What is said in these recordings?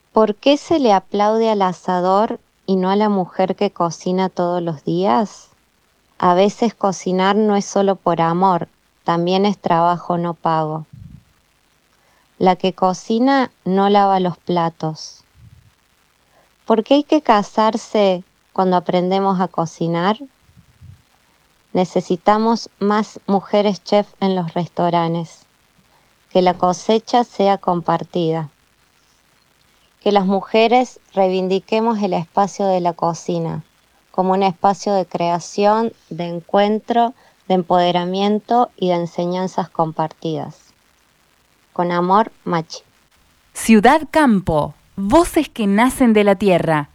¿Por qué se le aplaude al asador y no a la mujer que cocina todos los días? A veces cocinar no es solo por amor, también es trabajo no pago. La que cocina no lava los platos. ¿Por qué hay que casarse cuando aprendemos a cocinar? Necesitamos más mujeres chef en los restaurantes. Que la cosecha sea compartida. Que las mujeres reivindiquemos el espacio de la cocina como un espacio de creación, de encuentro, de empoderamiento y de enseñanzas compartidas. Con amor, Machi. Ciudad Campo, voces que nacen de la tierra.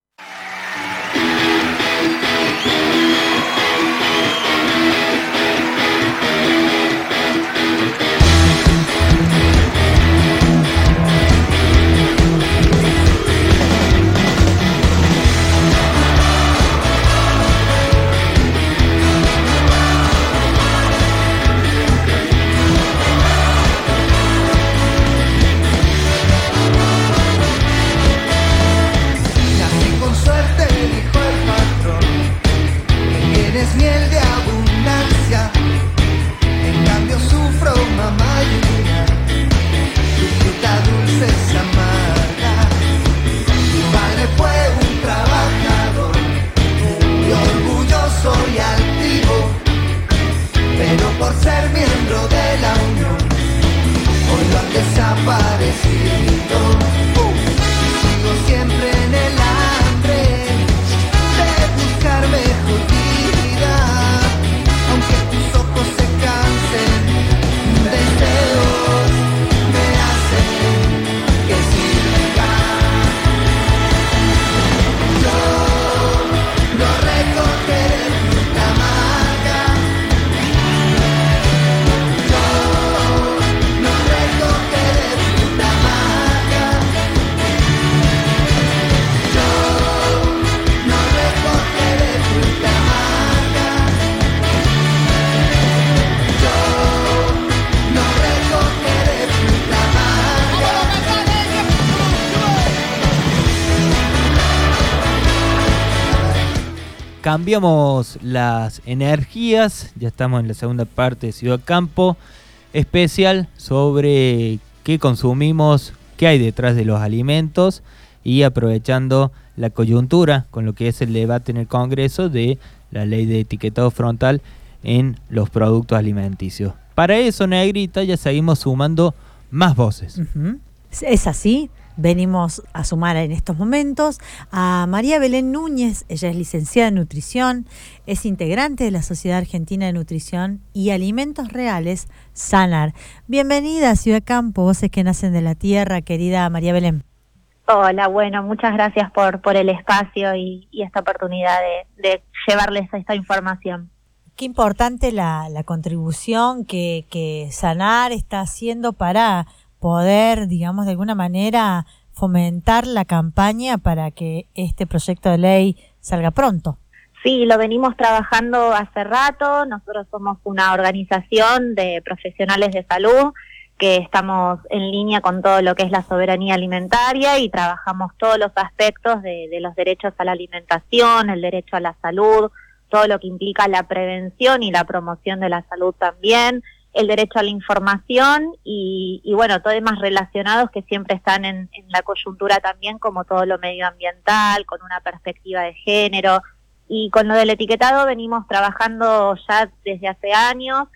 Cambiamos las energías, ya estamos en la segunda parte de Ciudad Campo, especial sobre qué consumimos, qué hay detrás de los alimentos y aprovechando la coyuntura con lo que es el debate en el Congreso de la ley de etiquetado frontal en los productos alimenticios. Para eso, Negrita, ya seguimos sumando más voces. Uh-huh. Es así. Venimos a sumar en estos momentos a María Belén Núñez. Ella es licenciada en nutrición, es integrante de la Sociedad Argentina de Nutrición y Alimentos Reales, SANAR. Bienvenida a Ciudad Campo, voces que nacen de la tierra, querida María Belén. Hola, bueno, muchas gracias por el espacio y esta oportunidad de llevarles esta información. Qué importante la contribución que SANAR está haciendo para poder, digamos, de alguna manera fomentar la campaña para que este proyecto de ley salga pronto. Sí, lo venimos trabajando hace rato. Nosotros somos una organización de profesionales de salud que estamos en línea con todo lo que es la soberanía alimentaria y trabajamos todos los aspectos de los derechos a la alimentación, el derecho a la salud, todo lo que implica la prevención y la promoción de la salud también, el derecho a la información y bueno, temas relacionados que siempre están en la coyuntura también, como todo lo medioambiental, con una perspectiva de género. Y con lo del etiquetado venimos trabajando ya desde hace años.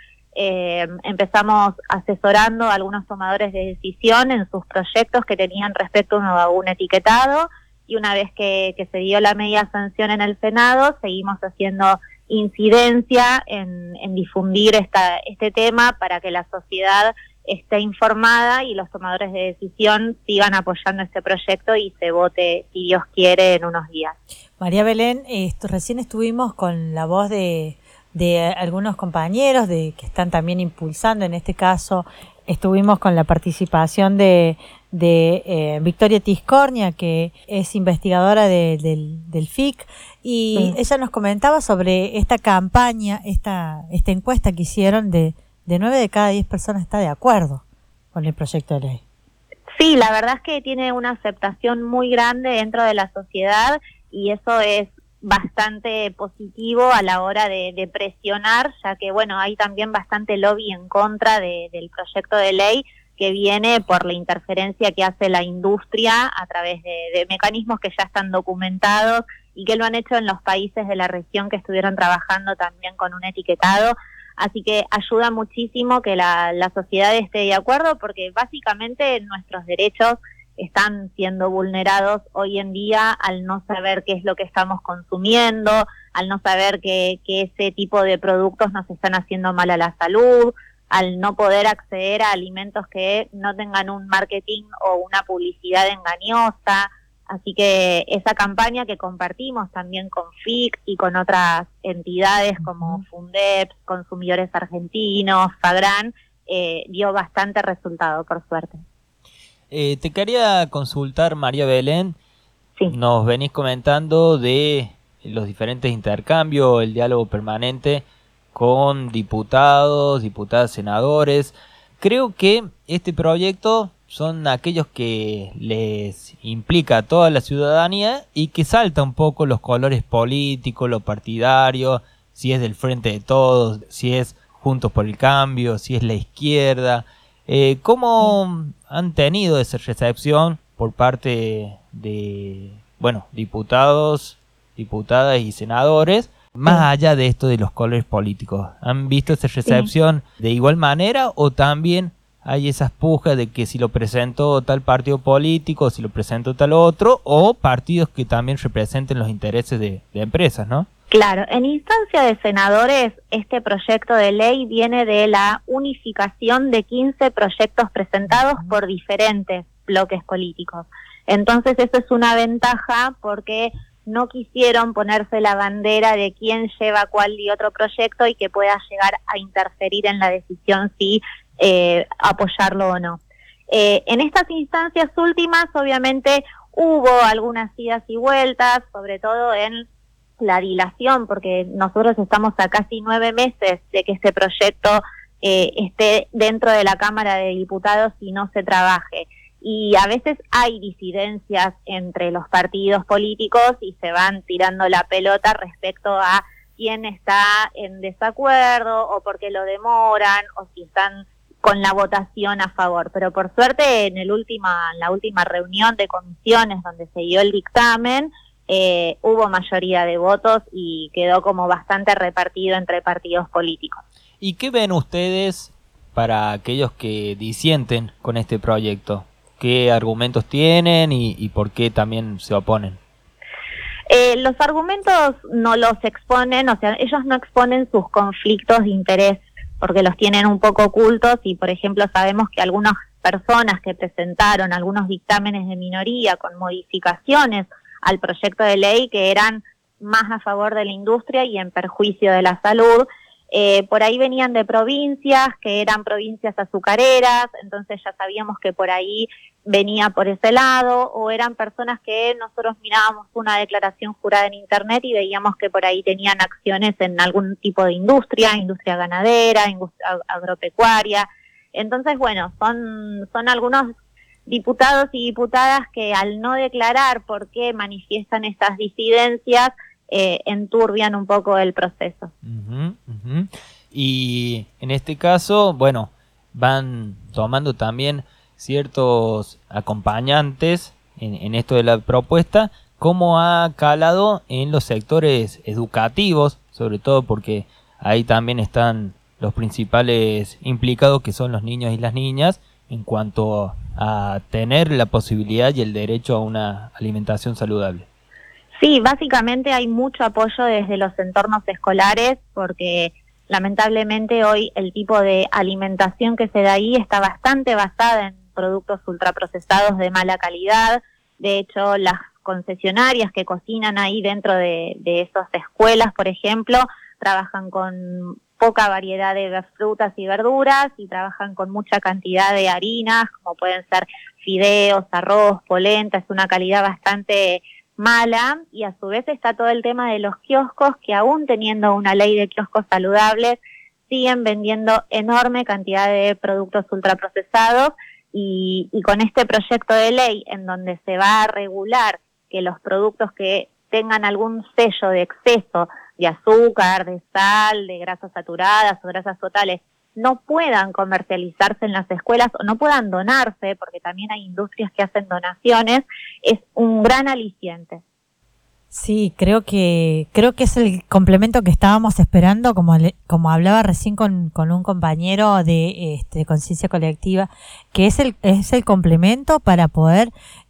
Empezamos asesorando a algunos tomadores de decisión en sus proyectos que tenían respecto a un etiquetado, y una vez que se dio la media sanción en el Senado, seguimos haciendo incidencia en difundir este tema para que la sociedad esté informada y los tomadores de decisión sigan apoyando este proyecto y se vote, si Dios quiere, en unos días. María Belén, recién estuvimos con la voz de algunos compañeros que están también impulsando, en este caso estuvimos con la participación de Victoria Tiscornia, que es investigadora del FIC, y ella nos comentaba sobre esta campaña, esta encuesta que hicieron de 9 de cada 10 personas está de acuerdo con el proyecto de ley. Sí, la verdad es que tiene una aceptación muy grande dentro de la sociedad y eso es bastante positivo a la hora de presionar, ya que bueno, hay también bastante lobby en contra del proyecto de ley que viene por la interferencia que hace la industria a través de mecanismos que ya están documentados y que lo han hecho en los países de la región que estuvieron trabajando también con un etiquetado. Así que ayuda muchísimo que la sociedad esté de acuerdo porque básicamente nuestros derechos están siendo vulnerados hoy en día al no saber qué es lo que estamos consumiendo, al no saber que ese tipo de productos nos están haciendo mal a la salud, al no poder acceder a alimentos que no tengan un marketing o una publicidad engañosa. Así que esa campaña que compartimos también con FIC y con otras entidades como Fundeps, Consumidores Argentinos, Fagran, dio bastante resultado, por suerte. Te quería consultar, María Belén. Sí. Nos venís comentando de los diferentes intercambios, el diálogo permanente con diputados, diputadas, senadores. Creo que este proyecto son aquellos que les implica a toda la ciudadanía y que salta un poco los colores políticos, lo partidario, si es del Frente de Todos, si es Juntos por el Cambio, si es la izquierda. ¿Cómo han tenido esa recepción por parte de, bueno, diputados, diputadas y senadores, más allá de esto de los colores políticos? ¿Han visto esa recepción de igual manera o también hay esas pujas de que si lo presentó tal partido político, si lo presentó tal otro, o partidos que también representen los intereses de empresas, ¿no? Claro, en instancia de senadores, este proyecto de ley viene de la unificación de 15 proyectos presentados por diferentes bloques políticos. Entonces eso es una ventaja porque no quisieron ponerse la bandera de quién lleva cuál y otro proyecto y que pueda llegar a interferir en la decisión si apoyarlo o no. En estas instancias últimas, obviamente, hubo algunas idas y vueltas, sobre todo en la dilación, porque nosotros estamos a casi 9 meses de que este proyecto esté dentro de la Cámara de Diputados y no se trabaje. Y a veces hay disidencias entre los partidos políticos y se van tirando la pelota respecto a quién está en desacuerdo o por qué lo demoran o si están con la votación a favor. Pero por suerte en la última reunión de comisiones donde se dio el dictamen, hubo mayoría de votos y quedó como bastante repartido entre partidos políticos. ¿Y qué ven ustedes para aquellos que disienten con este proyecto? ¿Qué argumentos tienen y por qué también se oponen? Los argumentos no los exponen, o sea, ellos no exponen sus conflictos de interés porque los tienen un poco ocultos y, por ejemplo, sabemos que algunas personas que presentaron algunos dictámenes de minoría con modificaciones al proyecto de ley que eran más a favor de la industria y en perjuicio de la salud. Por ahí venían de provincias que eran provincias azucareras, entonces ya sabíamos que por ahí venía por ese lado, o eran personas que nosotros mirábamos una declaración jurada en internet y veíamos que por ahí tenían acciones en algún tipo de industria ganadera, industria agropecuaria. Entonces, bueno, son algunos diputados y diputadas que al no declarar por qué manifiestan estas disidencias, enturbian un poco el proceso. Y en este caso, bueno, van tomando también ciertos acompañantes en esto de la propuesta. ¿Cómo ha calado en los sectores educativos? Sobre todo porque ahí también están los principales implicados, que son los niños y las niñas, en cuanto a tener la posibilidad y el derecho a una alimentación saludable. Sí, básicamente hay mucho apoyo desde los entornos escolares porque lamentablemente hoy el tipo de alimentación que se da ahí está bastante basada en productos ultraprocesados de mala calidad. De hecho, las concesionarias que cocinan ahí dentro de esas escuelas, por ejemplo, trabajan con poca variedad de frutas y verduras y trabajan con mucha cantidad de harinas, como pueden ser fideos, arroz, polenta. Es una calidad bastante mala, y a su vez está todo el tema de los kioscos, que aún teniendo una ley de kioscos saludables, siguen vendiendo enorme cantidad de productos ultraprocesados y con este proyecto de ley en donde se va a regular que los productos que tengan algún sello de exceso de azúcar, de sal, de grasas saturadas o grasas totales no puedan comercializarse en las escuelas o no puedan donarse, porque también hay industrias que hacen donaciones, es un gran aliciente. Sí, creo que es el complemento que estábamos esperando, como hablaba recién con un compañero de Conciencia Colectiva, que es el complemento para poder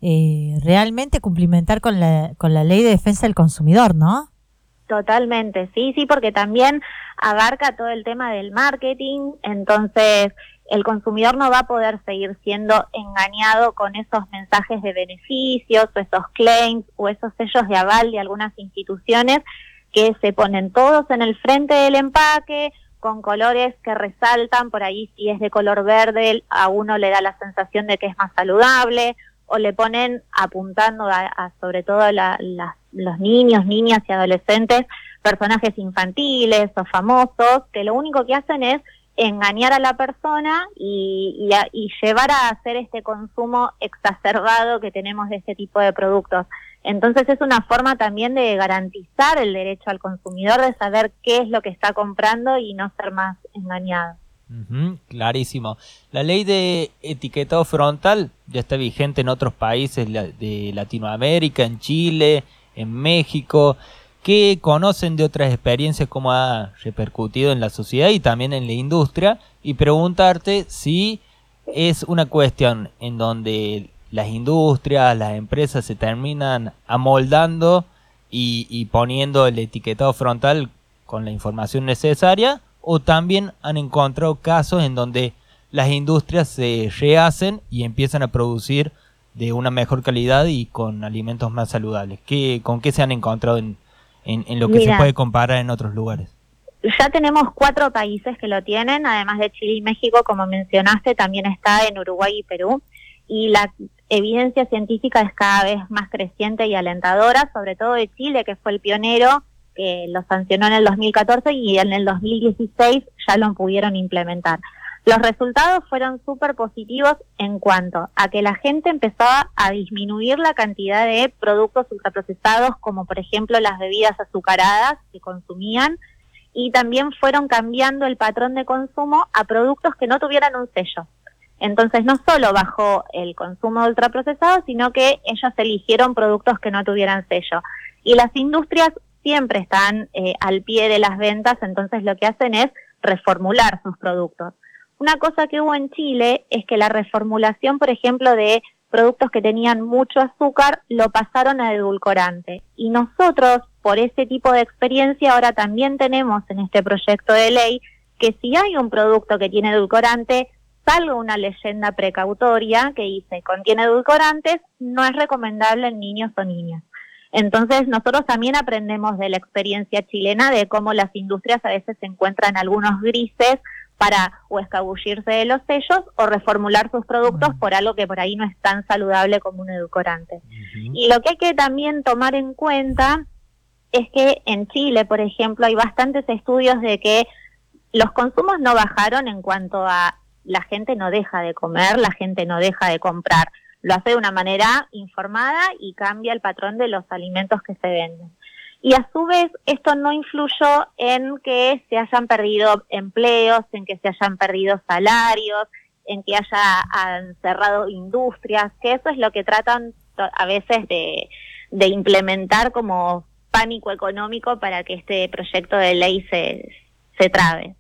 realmente cumplimentar con la Ley de Defensa del Consumidor, ¿no? Totalmente, sí, porque también abarca todo el tema del marketing, entonces el consumidor no va a poder seguir siendo engañado con esos mensajes de beneficios o esos claims o esos sellos de aval de algunas instituciones que se ponen todos en el frente del empaque con colores que resaltan. Por ahí, si es de color verde, a uno le da la sensación de que es más saludable, o le ponen apuntando a sobre todo los niños, niñas y adolescentes, personajes infantiles o famosos, que lo único que hacen es engañar a la persona y llevar a hacer este consumo exacerbado que tenemos de este tipo de productos. Entonces es una forma también de garantizar el derecho al consumidor de saber qué es lo que está comprando y no ser más engañado. Clarísimo. La ley de etiquetado frontal ya está vigente en otros países de Latinoamérica, en Chile, en México. ¿Qué conocen de otras experiencias, cómo ha repercutido en la sociedad y también en la industria? Y preguntarte si es una cuestión en donde las industrias, las empresas se terminan amoldando y poniendo el etiquetado frontal con la información necesaria, o también han encontrado casos en donde las industrias se rehacen y empiezan a producir de una mejor calidad y con alimentos más saludables. ¿Con qué se han encontrado en lo que se puede comparar en otros lugares? Ya tenemos 4 países que lo tienen, además de Chile y México, como mencionaste, también está en Uruguay y Perú, y la evidencia científica es cada vez más creciente y alentadora, sobre todo de Chile, que fue el pionero, que lo sancionó en el 2014 y en el 2016 ya lo pudieron implementar. Los resultados fueron súper positivos en cuanto a que la gente empezaba a disminuir la cantidad de productos ultraprocesados, como por ejemplo las bebidas azucaradas que consumían, y también fueron cambiando el patrón de consumo a productos que no tuvieran un sello. Entonces no solo bajó el consumo de ultraprocesados, sino que ellos eligieron productos que no tuvieran sello. Y las industrias siempre están al pie de las ventas, entonces lo que hacen es reformular sus productos. Una cosa que hubo en Chile es que la reformulación, por ejemplo, de productos que tenían mucho azúcar, lo pasaron a edulcorante. Y nosotros, por ese tipo de experiencia, ahora también tenemos en este proyecto de ley que si hay un producto que tiene edulcorante, salga una leyenda precautoria que dice, contiene edulcorantes, no es recomendable en niños o niñas. Entonces nosotros también aprendemos de la experiencia chilena de cómo las industrias a veces se encuentran algunos grises para o escabullirse de los sellos o reformular sus productos por algo que por ahí no es tan saludable como un edulcorante. Y lo que hay que también tomar en cuenta es que en Chile, por ejemplo, hay bastantes estudios de que los consumos no bajaron en cuanto a la gente no deja de comer, la gente no deja de comprar. Lo hace de una manera informada y cambia el patrón de los alimentos que se venden. Y a su vez, esto no influyó en que se hayan perdido empleos, en que se hayan perdido salarios, en que hayan cerrado industrias, que eso es lo que tratan a veces de implementar como pánico económico para que este proyecto de ley se trabe.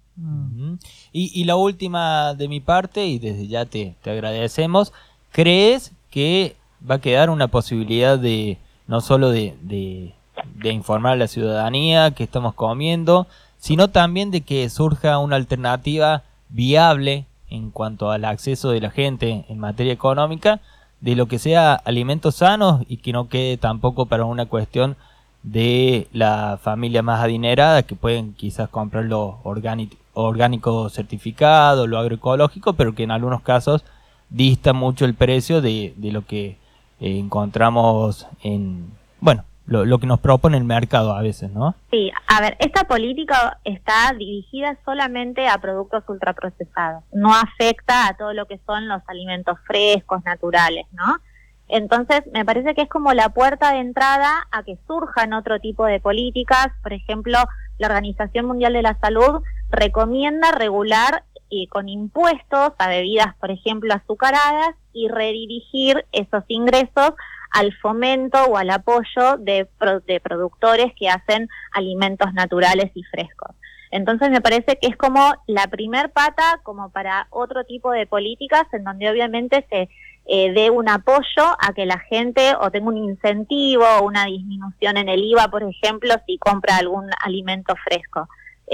Y la última de mi parte, y desde ya te agradecemos, ¿crees que va a quedar una posibilidad de no solo de informar a la ciudadanía que estamos comiendo, sino también de que surja una alternativa viable en cuanto al acceso de la gente en materia económica, de lo que sea alimentos sanos y que no quede tampoco para una cuestión de la familia más adinerada que pueden quizás comprar lo orgánico certificado, lo agroecológico, pero que en algunos casos dista mucho el precio de lo que encontramos lo que nos propone el mercado a veces, ¿no? Sí, a ver, esta política está dirigida solamente a productos ultraprocesados, no afecta a todo lo que son los alimentos frescos, naturales, ¿no? Entonces, me parece que es como la puerta de entrada a que surjan otro tipo de políticas. Por ejemplo, la Organización Mundial de la Salud recomienda regular con impuestos a bebidas, por ejemplo, azucaradas, y redirigir esos ingresos al fomento o al apoyo de productores que hacen alimentos naturales y frescos. Entonces me parece que es como la primer pata como para otro tipo de políticas en donde obviamente se dé un apoyo a que la gente o tenga un incentivo o una disminución en el IVA, por ejemplo, si compra algún alimento fresco.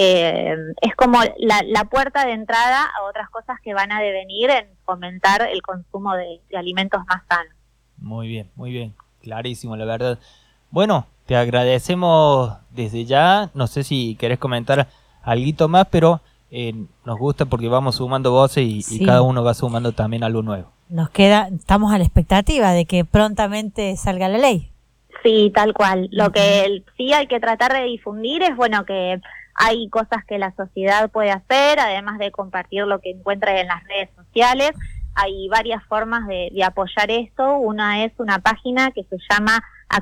Es como la puerta de entrada a otras cosas que van a devenir en fomentar el consumo de alimentos más sanos. Muy bien, clarísimo, la verdad. Bueno, te agradecemos desde ya. No sé si querés comentar algo más, pero nos gusta porque vamos sumando voces y cada uno va sumando también algo nuevo. Estamos a la expectativa de que prontamente salga la ley. Sí, tal cual. Lo que sí hay que tratar de difundir es, bueno, que hay cosas que la sociedad puede hacer, además de compartir lo que encuentra en las redes sociales. Hay varias formas de apoyar esto. Una es una página que se llama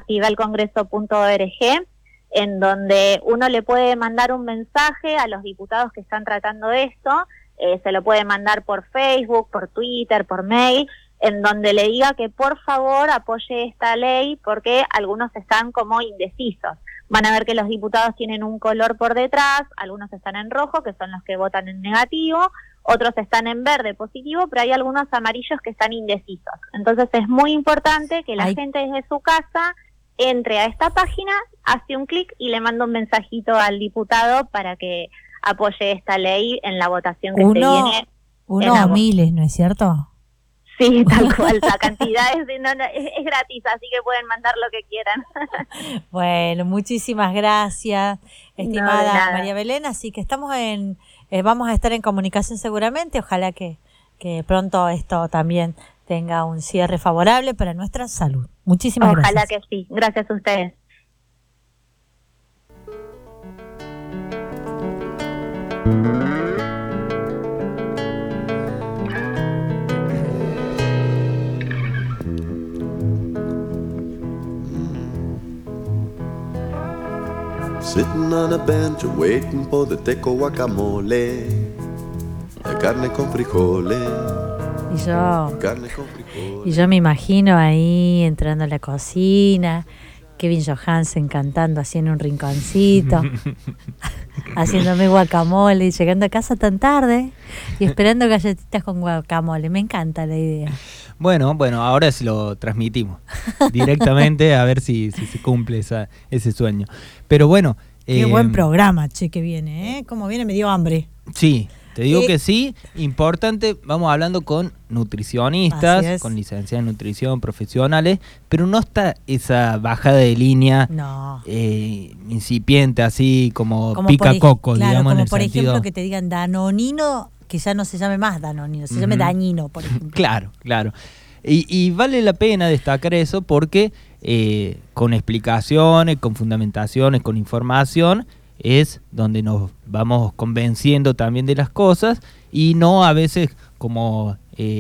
activalcongreso.org, en donde uno le puede mandar un mensaje a los diputados que están tratando esto. Se lo puede mandar por Facebook, por Twitter, por mail, en donde le diga que por favor apoye esta ley porque algunos están como indecisos. Van a ver que los diputados tienen un color por detrás, algunos están en rojo, que son los que votan en negativo, otros están en verde positivo, pero hay algunos amarillos que están indecisos. Entonces es muy importante que la gente desde su casa entre a esta página, hace un clic y le manda un mensajito al diputado para que apoye esta ley en la votación que se viene. Uno o miles, ¿no es cierto? Sí, tal cual, la cantidad es gratis, así que pueden mandar lo que quieran. Bueno, muchísimas gracias, estimada María Belén, así que vamos a estar en comunicación seguramente, ojalá que pronto esto también tenga un cierre favorable para nuestra salud. Muchísimas gracias. Ojalá que sí, gracias a ustedes. Sitting on a bench waiting for the teco guacamole, la carne con frijoles. Y yo me imagino ahí entrando a la cocina, Kevin Johansen cantando así en un rinconcito, haciéndome guacamole y llegando a casa tan tarde y esperando galletitas con guacamole. Me encanta la idea. Bueno, ahora sí lo transmitimos directamente a ver si se cumple ese sueño. Pero bueno. Qué buen programa, che, que viene, ¿eh? Como viene, me dio hambre. Sí, te digo que sí. Importante, vamos hablando con nutricionistas, con licenciados en nutrición, profesionales, pero no está esa bajada de línea incipiente, así como pica coco, claro, digamos, como en el por sentido... ejemplo que te digan danonino, que ya no se llame más danonino, se llame dañino, por ejemplo. Claro. Y vale la pena destacar eso porque con explicaciones, con fundamentaciones, con información, es donde nos vamos convenciendo también de las cosas y no a veces como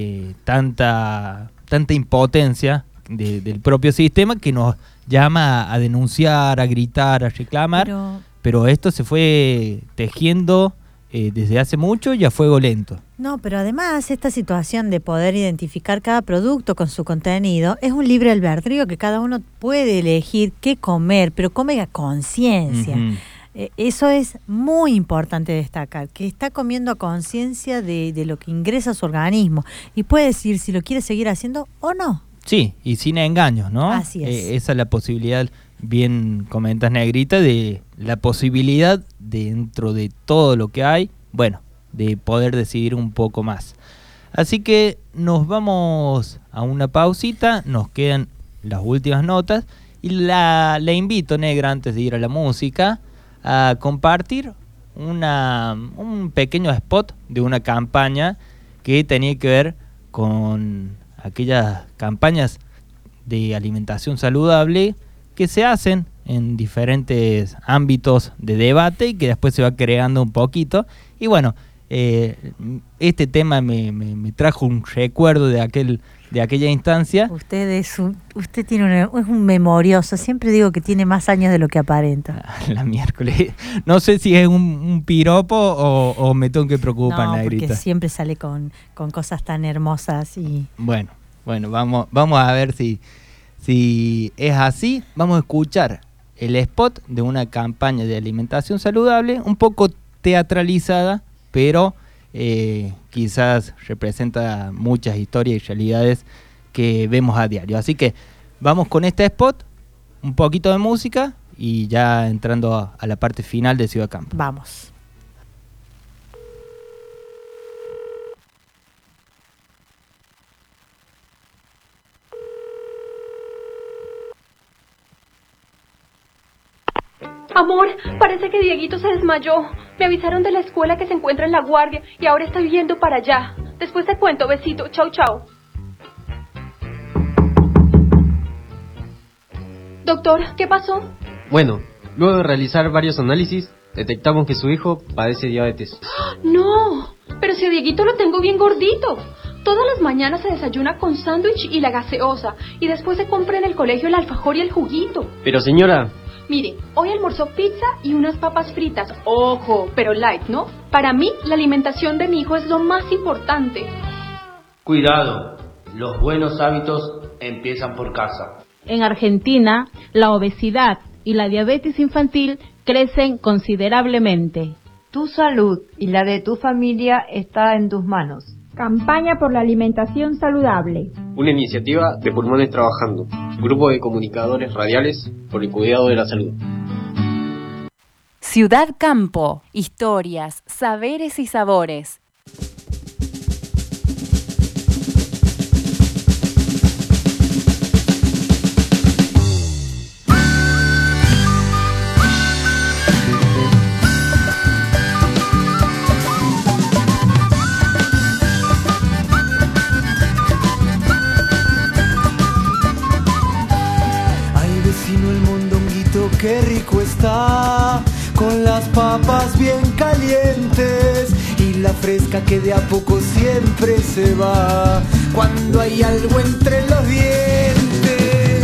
tanta impotencia del propio sistema que nos llama a denunciar, a gritar, a reclamar, pero esto se fue tejiendo desde hace mucho y a fuego lento. No, pero además esta situación de poder identificar cada producto con su contenido es un libre albedrío que cada uno puede elegir qué comer, pero come a conciencia. Eso es muy importante destacar, que está comiendo a conciencia de lo que ingresa a su organismo y puede decir si lo quiere seguir haciendo o no. Sí, y sin engaños, ¿no? Así es. Esa es la posibilidad, bien comentas, Negrita, de la posibilidad dentro de todo lo que hay, bueno, de poder decidir un poco más. Así que nos vamos a una pausita, nos quedan las últimas notas y la invito, Negra, antes de ir a la música, a compartir un pequeño spot de una campaña que tenía que ver con aquellas campañas de alimentación saludable que se hacen en diferentes ámbitos de debate y que después se va creando un poquito. Y bueno, este tema me trajo un recuerdo de aquella instancia. Usted tiene es un memorioso. Siempre digo que tiene más años de lo que aparenta. La miércoles. No sé si es un piropo o me tengo que preocupar, no, Negrita. Porque siempre sale con cosas tan hermosas y... Bueno, vamos a ver si es así. Vamos a escuchar el spot de una campaña de alimentación saludable, un poco teatralizada, pero quizás representa muchas historias y realidades que vemos a diario. Así que vamos con este spot, un poquito de música y ya entrando a la parte final de Ciudad Campo. Vamos. Amor, parece que Dieguito se desmayó. Me avisaron de la escuela que se encuentra en La Guardia y ahora estoy yendo para allá. Después te cuento, besito. Chau, chau. Doctor, ¿qué pasó? Bueno, luego de realizar varios análisis, detectamos que su hijo padece diabetes. No, pero si a Dieguito lo tengo bien gordito. Todas las mañanas se desayuna con sándwich y la gaseosa y después se compra en el colegio el alfajor y el juguito. Pero señora... Mire, hoy almorzó pizza y unas papas fritas. Ojo, pero light, ¿no? Para mí, la alimentación de mi hijo es lo más importante. Cuidado, los buenos hábitos empiezan por casa. En Argentina, la obesidad y la diabetes infantil crecen considerablemente. Tu salud y la de tu familia está en tus manos. Campaña por la alimentación saludable. Una iniciativa de Pulmones Trabajando, grupo de comunicadores radiales por el cuidado de la salud. Ciudad Campo, historias, saberes y sabores. Qué rico está, con las papas bien calientes y la fresca que de a poco siempre se va cuando hay algo entre los dientes.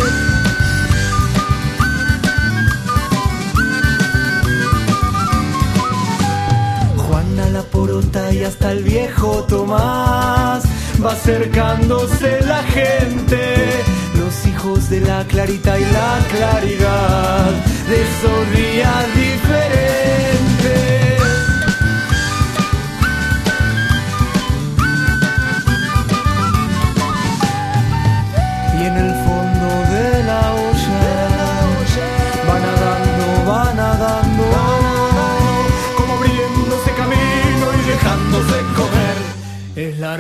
Juana la porota y hasta el viejo Tomás, va acercándose la gente, los hijos de la clarita y la claridad, de esos días diferentes. Y en el fondo de la olla, va nadando, como abriéndose camino y dejándose comer. Es la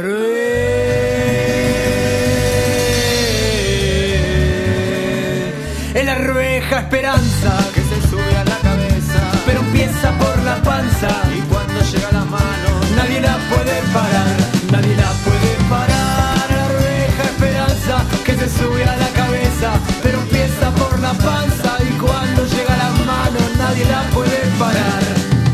arveja esperanza que se sube a la cabeza, pero empieza por la panza y cuando llega a las manos nadie la puede parar, nadie la puede parar. La arveja esperanza que se sube a la cabeza, pero empieza por la panza y cuando llega a las manos nadie la puede parar.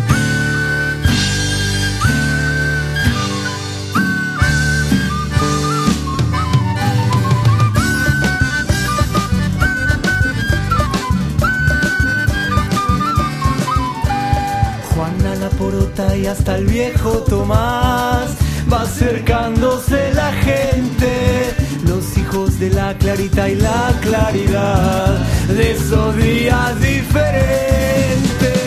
Y hasta el viejo Tomás, va acercándose la gente, los hijos de la clarita y la claridad, de esos días diferentes.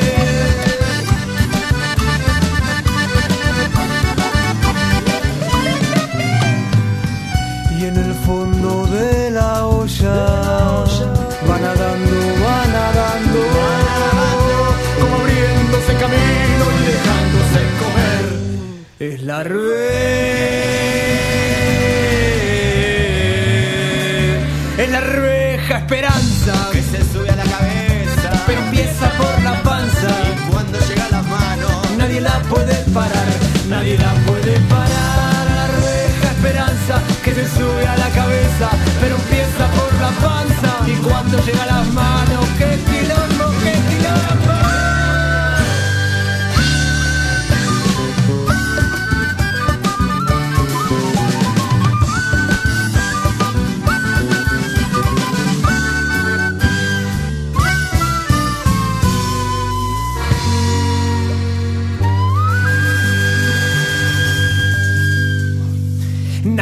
Y en el fondo de la olla, va nadando, como abriéndose camino y dejándose comer. Es la arveja esperanza que se sube a la cabeza, pero empieza por la panza y cuando llega a las manos nadie la puede parar, nadie la puede parar. La arveja esperanza que se sube a la cabeza, pero empieza por la panza y cuando llega a las manos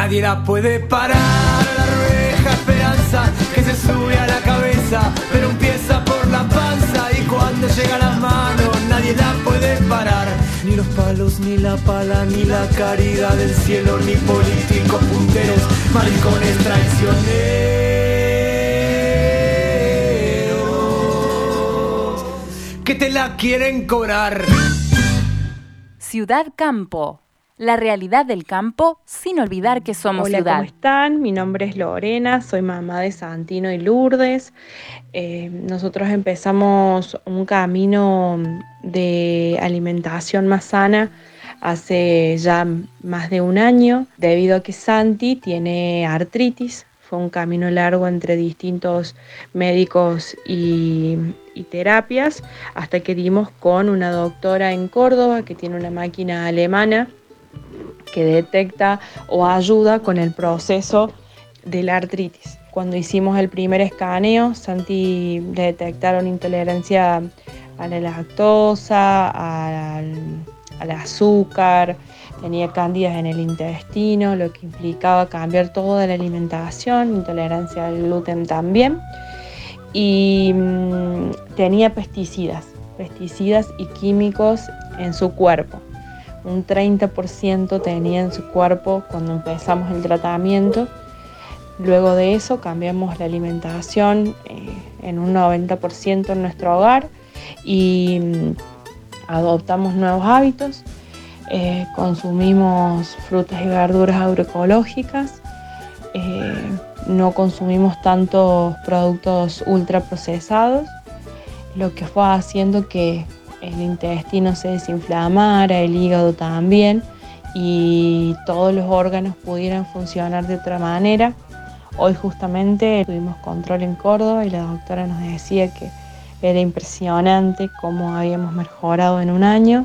nadie la puede parar. La vieja esperanza que se sube a la cabeza, pero empieza por la panza y cuando llega a las manos nadie la puede parar. Ni los palos, ni la pala, ni la caridad del cielo, ni políticos punteros, maricones traicioneros que te la quieren cobrar. Ciudad Campo. La realidad del campo sin olvidar que somos Hola, ciudad. ¿cómo están? Mi nombre es Lorena, soy mamá de Santino y Lourdes. Nosotros empezamos un camino de alimentación más sana hace ya más de un año, debido a que Santi tiene artritis. Fue un camino largo entre distintos médicos y terapias, hasta que dimos con una doctora en Córdoba que tiene una máquina alemana que detecta o ayuda con el proceso de la artritis. Cuando hicimos el primer escaneo, Santi le detectaron intolerancia a la lactosa, al azúcar, tenía cándidas en el intestino, lo que implicaba cambiar toda la alimentación, intolerancia al gluten también, y tenía pesticidas y químicos en su cuerpo. Un 30% tenía en su cuerpo cuando empezamos el tratamiento. Luego de eso cambiamos la alimentación en un 90% en nuestro hogar y adoptamos nuevos hábitos. Consumimos frutas y verduras agroecológicas. No consumimos tantos productos ultraprocesados, lo que fue haciendo que el intestino se desinflamara, el hígado también, y todos los órganos pudieran funcionar de otra manera. Hoy justamente tuvimos control en Córdoba y la doctora nos decía que era impresionante cómo habíamos mejorado en un año.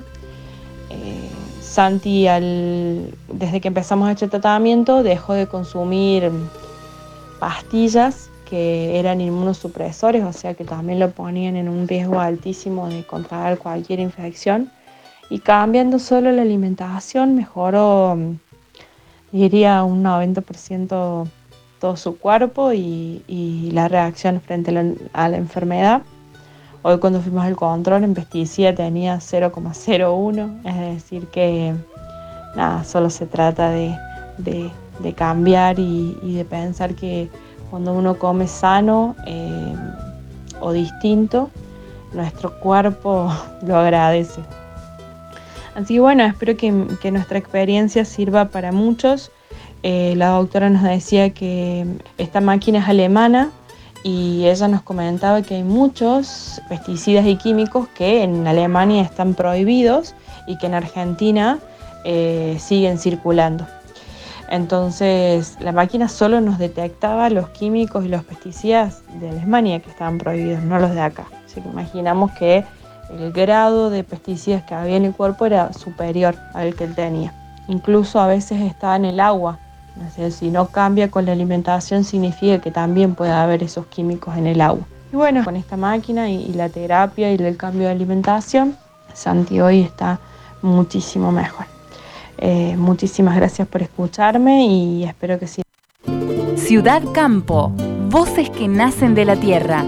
Santi, desde que empezamos este tratamiento, dejó de consumir pastillas que eran inmunosupresores, o sea que también lo ponían en un riesgo altísimo de contraer cualquier infección, y cambiando solo la alimentación mejoró, diría, un 90% todo su cuerpo y la reacción frente a la enfermedad. Hoy cuando fuimos al control en pesticida tenía 0,01, es decir que nada, solo se trata de cambiar y de pensar que cuando uno come sano o distinto, nuestro cuerpo lo agradece. Así que bueno, espero que nuestra experiencia sirva para muchos. La doctora nos decía que esta máquina es alemana y ella nos comentaba que hay muchos pesticidas y químicos que en Alemania están prohibidos y que en Argentina siguen circulando. Entonces la máquina solo nos detectaba los químicos y los pesticidas de Alemania que estaban prohibidos, no los de acá. Así que imaginamos que el grado de pesticidas que había en el cuerpo era superior al que él tenía. Incluso a veces está en el agua. O sea, si no cambia con la alimentación significa que también puede haber esos químicos en el agua. Y bueno, con esta máquina y la terapia y el cambio de alimentación, Santi hoy está muchísimo mejor. Muchísimas gracias por escucharme y espero que sí. Ciudad Campo. Voces que nacen de la tierra.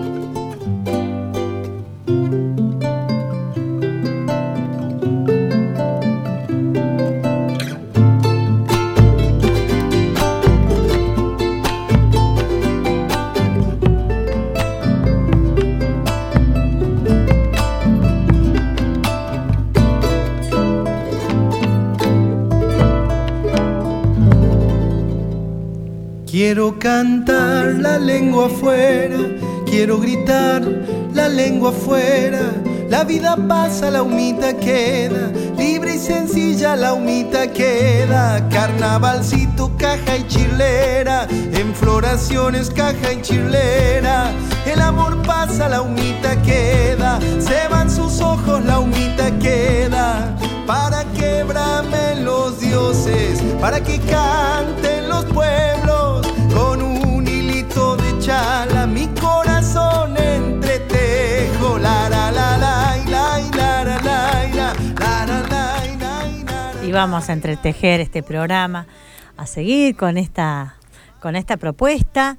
Quiero cantar la lengua afuera, quiero gritar la lengua afuera. La vida pasa, la humita queda, libre y sencilla la humita queda. Carnavalcito, caja y chirlera, en floraciones, caja y chirlera. El amor pasa, la humita queda, se van sus ojos, la humita queda. Para que bramen los dioses, para que canten los pueblos, con un hilito de chala mi corazón entretejo. La la la la la la la la la la la. Y vamos a entretejer este programa seguir con esta propuesta.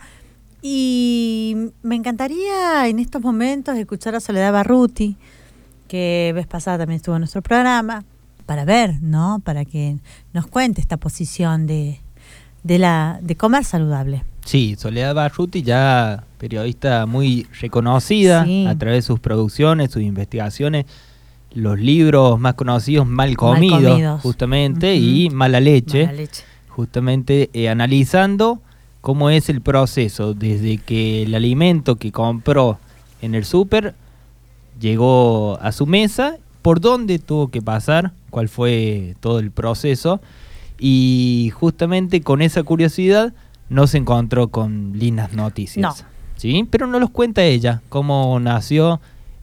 Y me encantaría en estos momentos escuchar a Soledad Barruti, que vez pasada también estuvo en nuestro programa, para ver, ¿no? Para que nos cuente esta posición de comer saludable. Sí, Soledad Barruti, ya periodista muy reconocida, sí, a través de sus producciones, sus investigaciones, los libros más conocidos, Mal comidos. Justamente, y Mala leche. Justamente analizando cómo es el proceso desde que el alimento que compró en el súper llegó a su mesa, por dónde tuvo que pasar, cuál fue todo el proceso, y justamente con esa curiosidad no se encontró con lindas noticias. No. ¿Sí? Pero nos los cuenta ella, cómo nació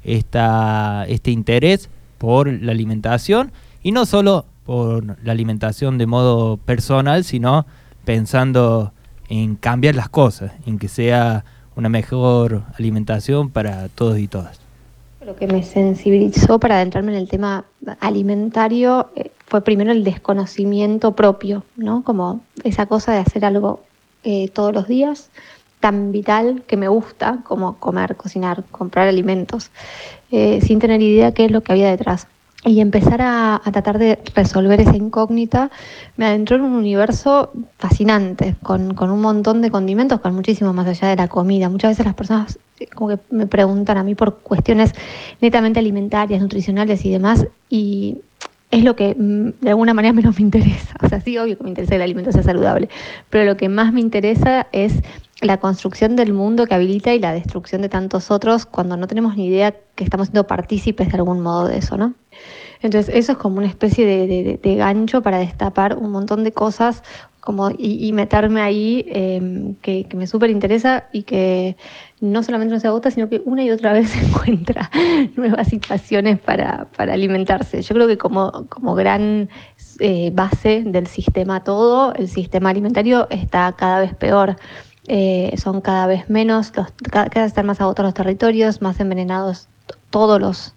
este interés por la alimentación, y no solo por la alimentación de modo personal, sino pensando en cambiar las cosas, en que sea una mejor alimentación para todos y todas. Lo que me sensibilizó para adentrarme en el tema alimentario fue primero el desconocimiento propio, ¿no? Como esa cosa de hacer algo todos los días, tan vital, que me gusta, como comer, cocinar, comprar alimentos, sin tener idea qué es lo que había detrás. Y empezar a tratar de resolver esa incógnita me adentró en un universo fascinante, con un montón de condimentos, con muchísimo más allá de la comida. Muchas veces las personas como que me preguntan a mí por cuestiones netamente alimentarias, nutricionales y demás, y es lo que de alguna manera menos me interesa. O sea, sí, obvio que me interesa que el alimento sea saludable, pero lo que más me interesa es la construcción del mundo que habilita y la destrucción de tantos otros cuando no tenemos ni idea que estamos siendo partícipes de algún modo de eso, ¿no? Entonces eso es como una especie de gancho para destapar un montón de cosas como y meterme ahí, que me súper interesa y que no solamente no se agota, sino que una y otra vez se encuentra nuevas situaciones para alimentarse. Yo creo que como gran base del sistema todo, el sistema alimentario está cada vez peor. Son cada vez menos, cada vez están más agotados los territorios, más envenenados todos los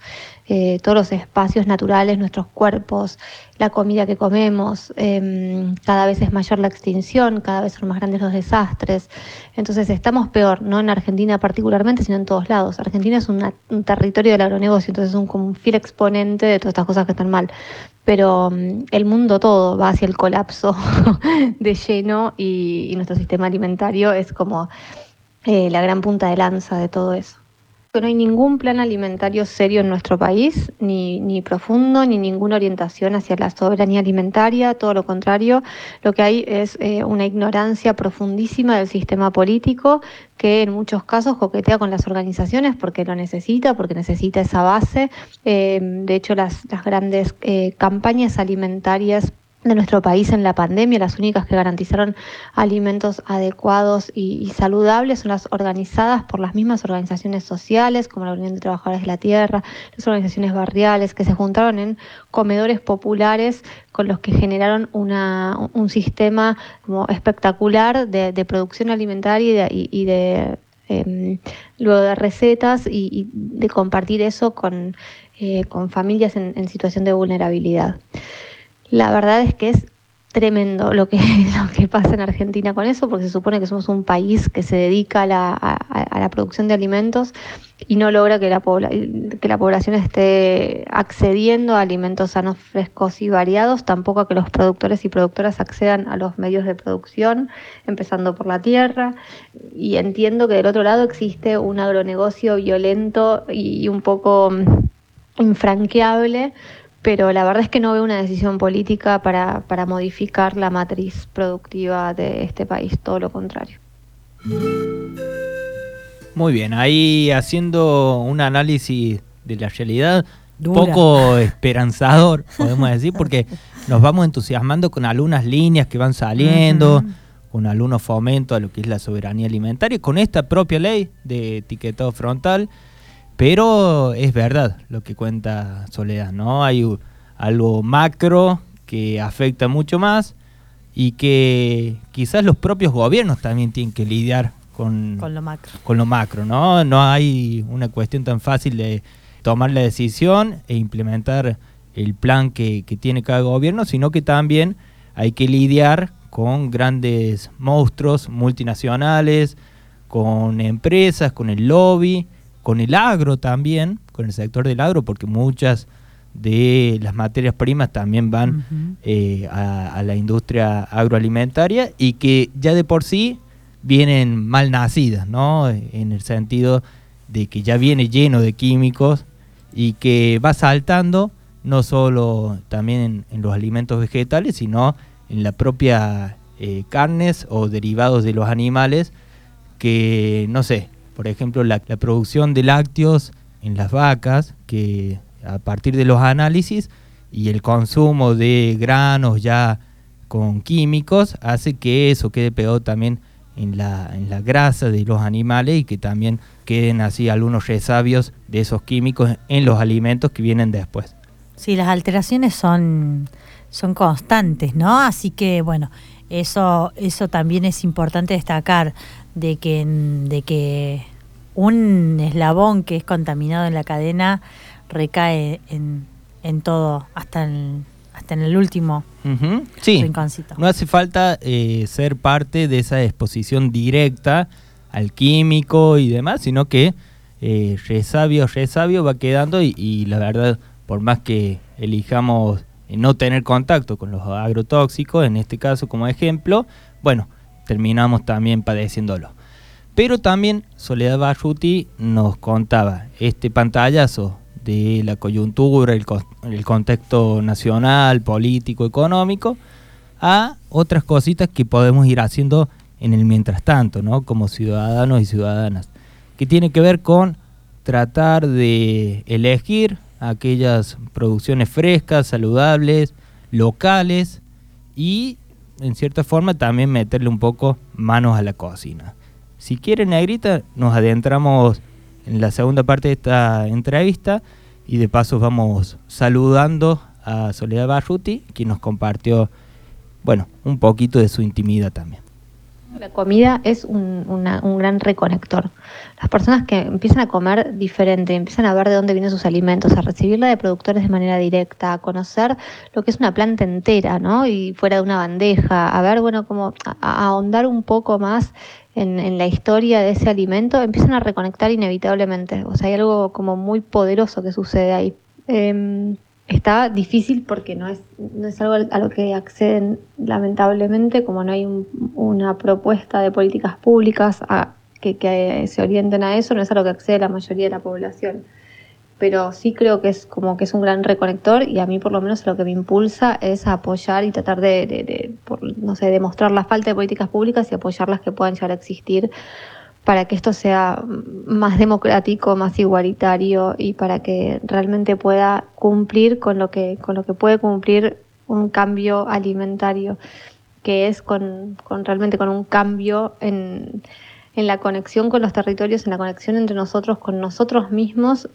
espacios naturales, nuestros cuerpos, la comida que comemos, cada vez es mayor la extinción, cada vez son más grandes los desastres. Entonces estamos peor, no en Argentina particularmente, sino en todos lados. Argentina es un territorio del agronegocio, entonces es como un fiel exponente de todas estas cosas que están mal. Pero el mundo todo va hacia el colapso de lleno y nuestro sistema alimentario es como la gran punta de lanza de todo eso. No hay ningún plan alimentario serio en nuestro país, ni profundo, ni ninguna orientación hacia la soberanía alimentaria, todo lo contrario. Lo que hay es una ignorancia profundísima del sistema político que en muchos casos coquetea con las organizaciones porque necesita esa base. De hecho, las grandes campañas alimentarias de nuestro país en la pandemia, las únicas que garantizaron alimentos adecuados y saludables son las organizadas por las mismas organizaciones sociales, como la Unión de Trabajadores de la Tierra, las organizaciones barriales, que se juntaron en comedores populares con los que generaron un sistema como espectacular de producción alimentaria y de luego de recetas y de compartir eso con familias en situación de vulnerabilidad. La verdad es que es tremendo lo que pasa en Argentina con eso, porque se supone que somos un país que se dedica a la producción de alimentos y no logra que la población esté accediendo a alimentos sanos, frescos y variados, tampoco a que los productores y productoras accedan a los medios de producción, empezando por la tierra. Y entiendo que del otro lado existe un agronegocio violento y un poco infranqueable, pero la verdad es que no veo una decisión política para modificar la matriz productiva de este país, todo lo contrario. Muy bien, ahí haciendo un análisis de la realidad Dura. Poco esperanzador, podemos decir, porque nos vamos entusiasmando con algunas líneas que van saliendo, con algunos fomentos a lo que es la soberanía alimentaria, con esta propia ley de etiquetado frontal. Pero es verdad lo que cuenta Soledad, ¿no? Hay algo macro que afecta mucho más y que quizás los propios gobiernos también tienen que lidiar con lo macro, ¿no? No hay una cuestión tan fácil de tomar la decisión e implementar el plan que tiene cada gobierno, sino que también hay que lidiar con grandes monstruos multinacionales, con empresas, con el lobby, con el agro también, con el sector del agro, porque muchas de las materias primas también van a la industria agroalimentaria y que ya de por sí vienen mal nacidas, ¿no? En el sentido de que ya viene lleno de químicos y que va saltando no solo también en los alimentos vegetales, sino en la propia carnes o derivados de los animales, que no sé, por ejemplo la producción de lácteos en las vacas, que a partir de los análisis y el consumo de granos ya con químicos hace que eso quede pegado también en la grasa de los animales y que también queden así algunos resabios de esos químicos en los alimentos que vienen después. Sí, las alteraciones son constantes, ¿no? Así que, bueno, eso también es importante destacar, de que un eslabón que es contaminado en la cadena recae en todo, hasta en el último sí, rinconcito. No hace falta ser parte de esa exposición directa al químico y demás, sino que resabio va quedando y la verdad, por más que elijamos no tener contacto con los agrotóxicos, en este caso como ejemplo, bueno, terminamos también padeciéndolo. Pero también Soledad Barruti nos contaba este pantallazo de la coyuntura, el contexto nacional, político, económico, a otras cositas que podemos ir haciendo en el mientras tanto, ¿no? Como ciudadanos y ciudadanas, que tiene que ver con tratar de elegir aquellas producciones frescas, saludables, locales y en cierta forma también meterle un poco manos a la cocina. Si quieren, Negrita, nos adentramos en la segunda parte de esta entrevista y de paso vamos saludando a Soledad Barruti, quien nos compartió, bueno, un poquito de su intimidad también. La comida es un gran reconector. Las personas que empiezan a comer diferente, empiezan a ver de dónde vienen sus alimentos, a recibirla de productores de manera directa, a conocer lo que es una planta entera, ¿no? Y fuera de una bandeja, a ver, bueno, como a ahondar un poco más en la historia de ese alimento, empiezan a reconectar inevitablemente. O sea, hay algo como muy poderoso que sucede ahí. Está difícil porque no es algo a lo que acceden lamentablemente, como no hay una propuesta de políticas públicas que se orienten a eso, no es a lo que accede la mayoría de la población. Pero sí creo que es como que es un gran reconector y a mí por lo menos lo que me impulsa es a apoyar y tratar de demostrar la falta de políticas públicas y apoyar las que puedan llegar a existir para que esto sea más democrático, más igualitario y para que realmente pueda cumplir con lo que puede cumplir un cambio alimentario, que es realmente con un cambio en la conexión con los territorios, en la conexión entre nosotros con nosotros mismos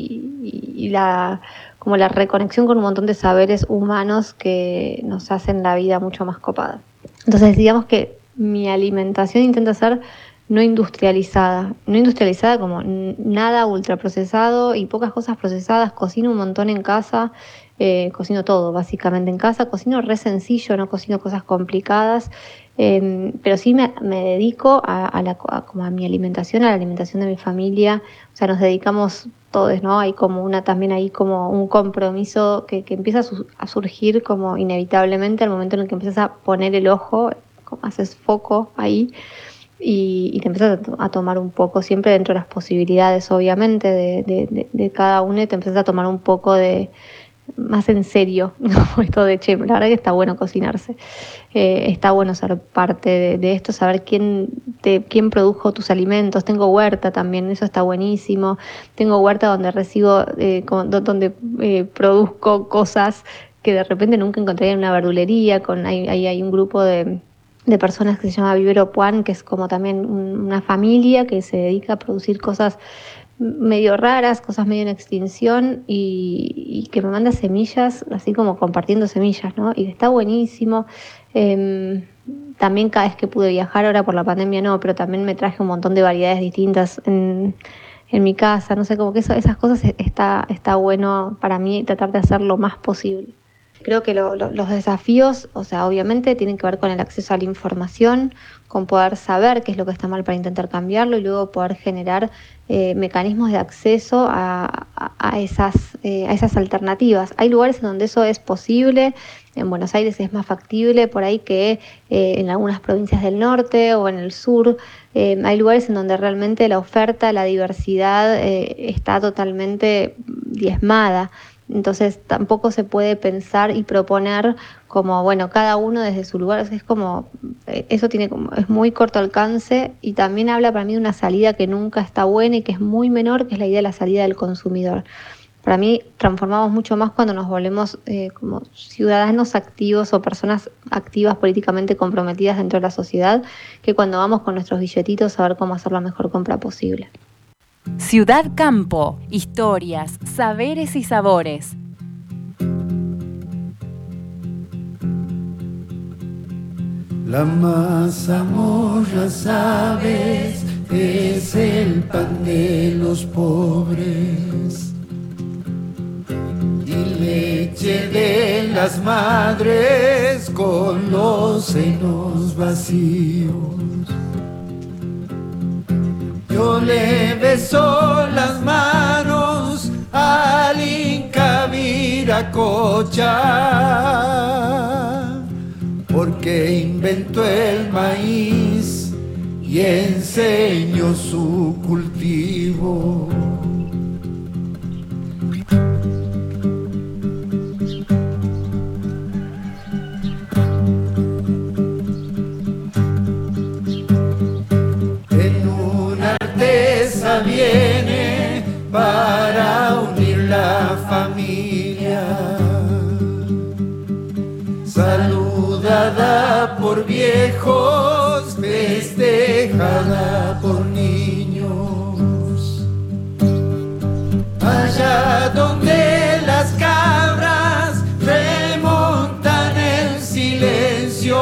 y la reconexión con un montón de saberes humanos que nos hacen la vida mucho más copada. Entonces, digamos que mi alimentación intenta ser no industrializada como nada ultraprocesado y pocas cosas procesadas. Cocino un montón en casa, cocino todo básicamente en casa, cocino re sencillo, no cocino cosas complicadas, pero sí me dedico a mi alimentación, a la alimentación de mi familia. O sea, nos dedicamos todos, ¿no? Hay como también hay como un compromiso que empieza a surgir como inevitablemente al momento en el que empiezas a poner el ojo, haces foco ahí. Y te empiezas a tomar un poco, siempre dentro de las posibilidades obviamente de cada uno, y te empiezas a tomar un poco más en serio, ¿no? Esto de la verdad que está bueno cocinarse, está bueno ser parte de esto, saber quién produjo tus alimentos. Tengo huerta también, eso está buenísimo. Tengo huerta donde produzco cosas que de repente nunca encontraría en una verdulería. Hay un grupo de personas que se llama Vivero Puan, que es como también una familia que se dedica a producir cosas medio raras, cosas medio en extinción y que me manda semillas, así como compartiendo semillas, ¿no? Y está buenísimo. También cada vez que pude viajar, ahora por la pandemia no, pero también me traje un montón de variedades distintas en mi casa, no sé, como que esas cosas está bueno para mí tratar de hacer lo más posible. Creo que los desafíos, o sea, obviamente tienen que ver con el acceso a la información, con poder saber qué es lo que está mal para intentar cambiarlo y luego poder generar mecanismos de acceso a esas alternativas. Hay lugares en donde eso es posible. En Buenos Aires es más factible por ahí que en algunas provincias del norte o en el sur. Hay lugares en donde realmente la oferta, la diversidad está totalmente diezmada. Entonces tampoco se puede pensar y proponer como, bueno, cada uno desde su lugar. Es como, eso es muy corto alcance y también habla para mí de una salida que nunca está buena y que es muy menor, que es la idea de la salida del consumidor. Para mí transformamos mucho más cuando nos volvemos como ciudadanos activos o personas activas políticamente comprometidas dentro de la sociedad, que cuando vamos con nuestros billetitos a ver cómo hacer la mejor compra posible. Ciudad Campo, historias, saberes y sabores. La mazamorra, sabes, es el pan de los pobres y leche de las madres con los senos vacíos. Yo le beso las manos al Inca Viracocha, porque inventó el maíz y enseñó su cultivo. Viene para unir la familia, saludada por viejos, festejada por niños. Allá donde las cabras remontan el silencio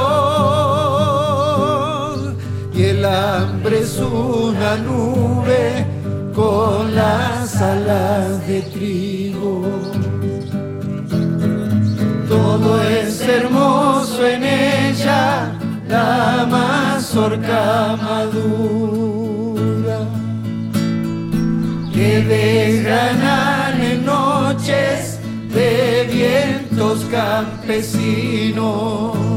y el hambre es una nube con las alas de trigo. Todo es hermoso en ella, la mazorca madura, que desgranan en noches de vientos campesinos.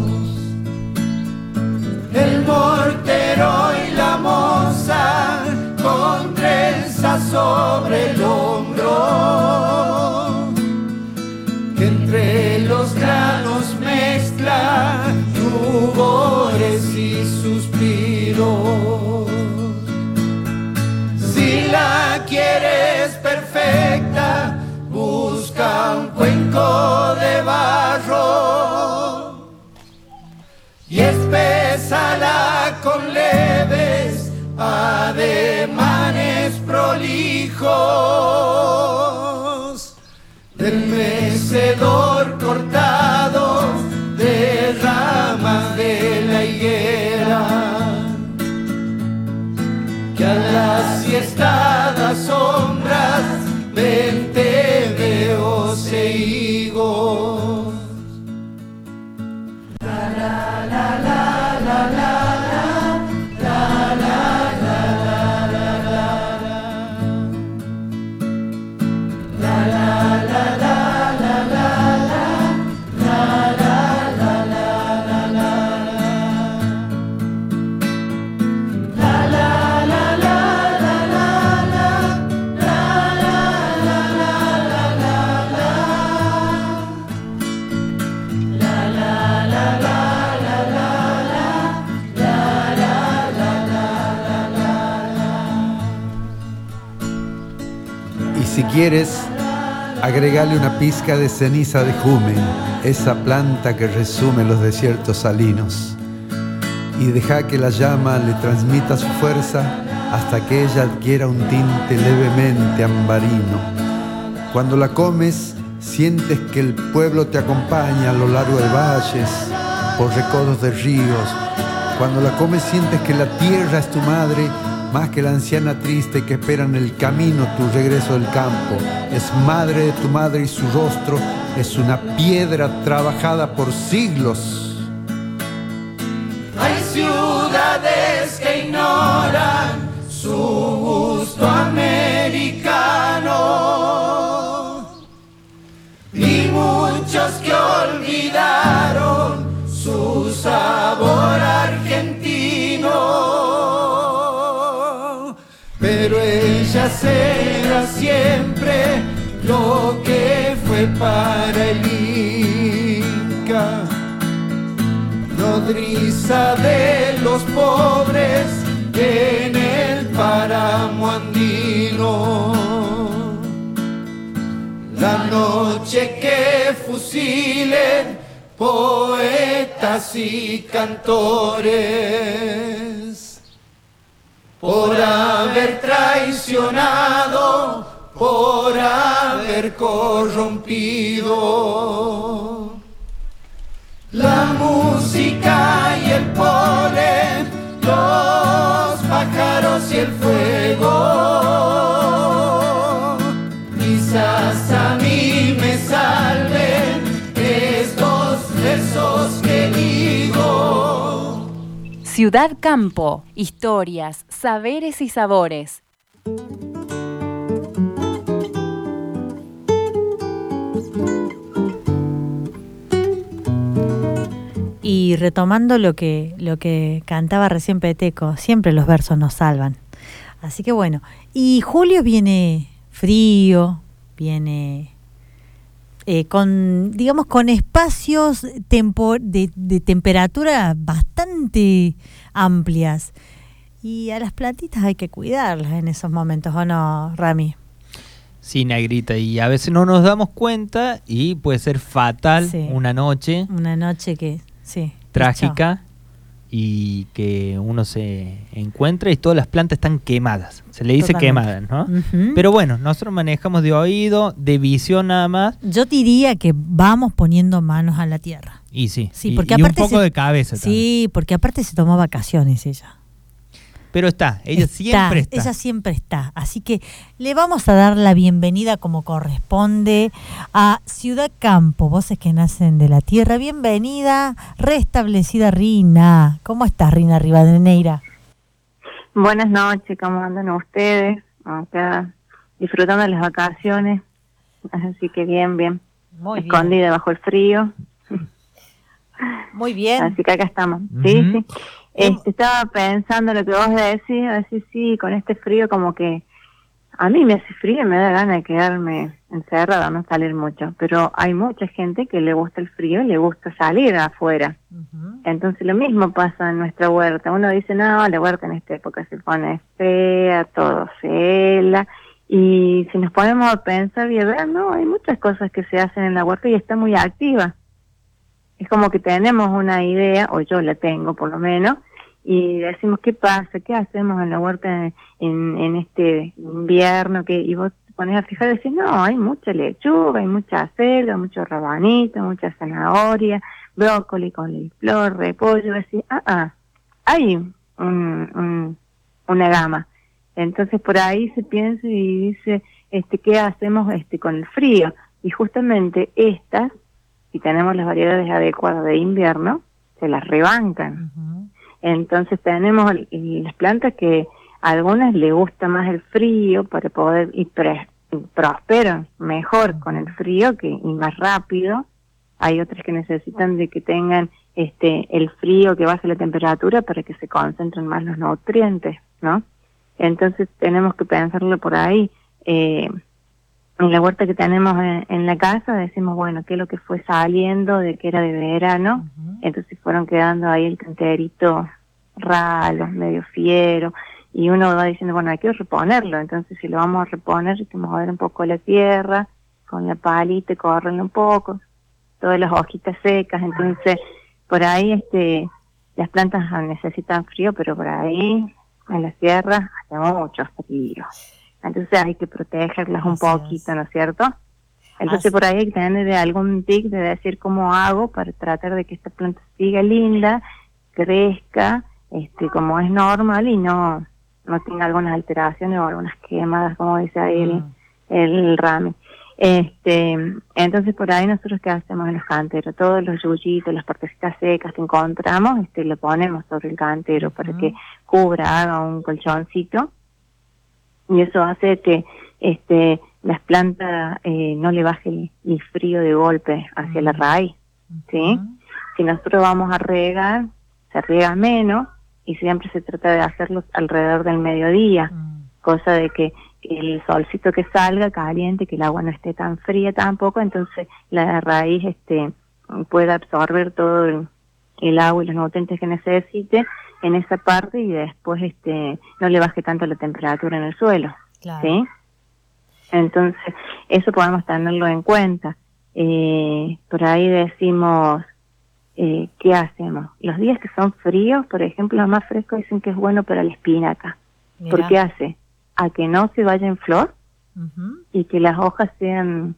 El mortero y la moza con trenza sobre el hombro, que entre los granos mezcla rubores y suspiros. Si la quieres perfecta, busca un cuenco de barro y espésala con leves ademanes prolijos del mecedor cortado de ramas de la higuera, que a las siestadas sombras 20 veos e higos. La la la la la la. Si quieres, agregale una pizca de ceniza de jumen, esa planta que resume los desiertos salinos, y deja que la llama le transmita su fuerza hasta que ella adquiera un tinte levemente ambarino. Cuando la comes, sientes que el pueblo te acompaña a lo largo de valles, por recodos de ríos. Cuando la comes, sientes que la tierra es tu madre, más que la anciana triste que espera en el camino tu regreso del campo. Es madre de tu madre y su rostro es una piedra trabajada por siglos. Hay ciudades que ignoran su gusto americano y muchos que olvidaron su sabor argentino, pero ella será siempre lo que fue para el Inca, nodriza de los pobres en el páramo andino. La noche que fusilen poetas y cantores por haber traicionado, por haber corrompido la música y el polen, los pájaros y el fuego. Quizás a mí me salven estos versos que digo. Ciudad Campo, historias, saberes y sabores. Y retomando lo que cantaba recién Peteco, siempre los versos nos salvan. Así que bueno, y julio viene frío, viene con espacios de temperatura bastante amplias. Y a las plantitas hay que cuidarlas en esos momentos, ¿o no, Rami? Sí, Negrita, y a veces no nos damos cuenta y puede ser fatal. Sí. Una noche que, sí, trágica y que uno se encuentra y todas las plantas están quemadas. Se le dice Totalmente. quemadas, ¿no? Uh-huh. Pero bueno, nosotros manejamos de oído, de visión nada más. Yo diría que vamos poniendo manos a la tierra. Y sí, porque y un aparte poco de cabeza también. Sí, porque aparte se tomó vacaciones ella. Pero ella siempre está. Ella siempre está. Así que le vamos a dar la bienvenida como corresponde a Ciudad Campo, voces que nacen de la tierra. Bienvenida, restablecida Rina. ¿Cómo estás, Rina Rivadeneira? Buenas noches, ¿cómo andan ustedes? Acá disfrutando de las vacaciones. Así que bien. Muy escondida bien. Bajo el frío. Muy bien. Así que acá estamos. Uh-huh. Sí. Estaba pensando lo que vos decís, sí, con este frío como que a mí me hace frío y me da ganas de quedarme encerrada, no salir mucho, pero hay mucha gente que le gusta el frío y le gusta salir afuera. Uh-huh. Entonces lo mismo pasa en nuestra huerta. Uno dice, no, la huerta en esta época se pone fea, todo se hela, y si nos ponemos a pensar y a ver, no, hay muchas cosas que se hacen en la huerta y está muy activa. Es como que tenemos una idea, o yo la tengo por lo menos, y decimos, ¿qué pasa? ¿Qué hacemos en la huerta en este invierno? Y vos te pones a fijar y decís, no, hay mucha lechuga, hay mucha acelga, mucho rabanito, mucha zanahoria, brócoli, coliflor, repollo. Decís, hay una gama. Entonces por ahí se piensa y dice, ¿qué hacemos con el frío? Y justamente estas, si tenemos las variedades adecuadas de invierno, se las rebancan. Uh-huh. Entonces tenemos las plantas que a algunas les gusta más el frío para poder y prosperan mejor con el frío y más rápido. Hay otras que necesitan de que tengan el frío que baje la temperatura para que se concentren más los nutrientes, ¿no? Entonces tenemos que pensarlo por ahí. En la huerta que tenemos en la casa decimos, bueno, qué es lo que fue saliendo de que era de verano. Uh-huh. Entonces fueron quedando ahí el canterito ralo, medio fiero, y uno va diciendo, bueno, hay que reponerlo. Entonces si lo vamos a reponer, hay que mover un poco la tierra con la palita, correrlo un poco, todas las hojitas secas. Entonces por ahí las plantas necesitan frío, pero por ahí en la sierra hace mucho frío. Entonces hay que protegerlas un poquito, ¿no es cierto? Entonces por ahí hay que tener algún tic de decir cómo hago para tratar de que esta planta siga linda, crezca, como es normal y no tenga algunas alteraciones o algunas quemadas, como dice ahí el Rami. Entonces por ahí nosotros qué hacemos en los canteros, todos los yuyitos, las partecitas secas que encontramos, lo ponemos sobre el cantero para que cubra, haga un colchoncito, y eso hace que las plantas no le baje el frío de golpe hacia la raíz, ¿sí? Si nosotros vamos a regar, se riega menos, y siempre se trata de hacerlo alrededor del mediodía, cosa de que el solcito que salga caliente, que el agua no esté tan fría tampoco, entonces la raíz pueda absorber todo el agua y los nutrientes que necesite en esa parte, y después no le baje tanto la temperatura en el suelo, Claro. ¿sí? Entonces eso podemos tenerlo en cuenta. Por ahí decimos, ¿qué hacemos? Los días que son fríos, por ejemplo, los más frescos dicen que es bueno para la espinaca. Mirá. ¿Por qué hace? A que no se vaya en flor y que las hojas sean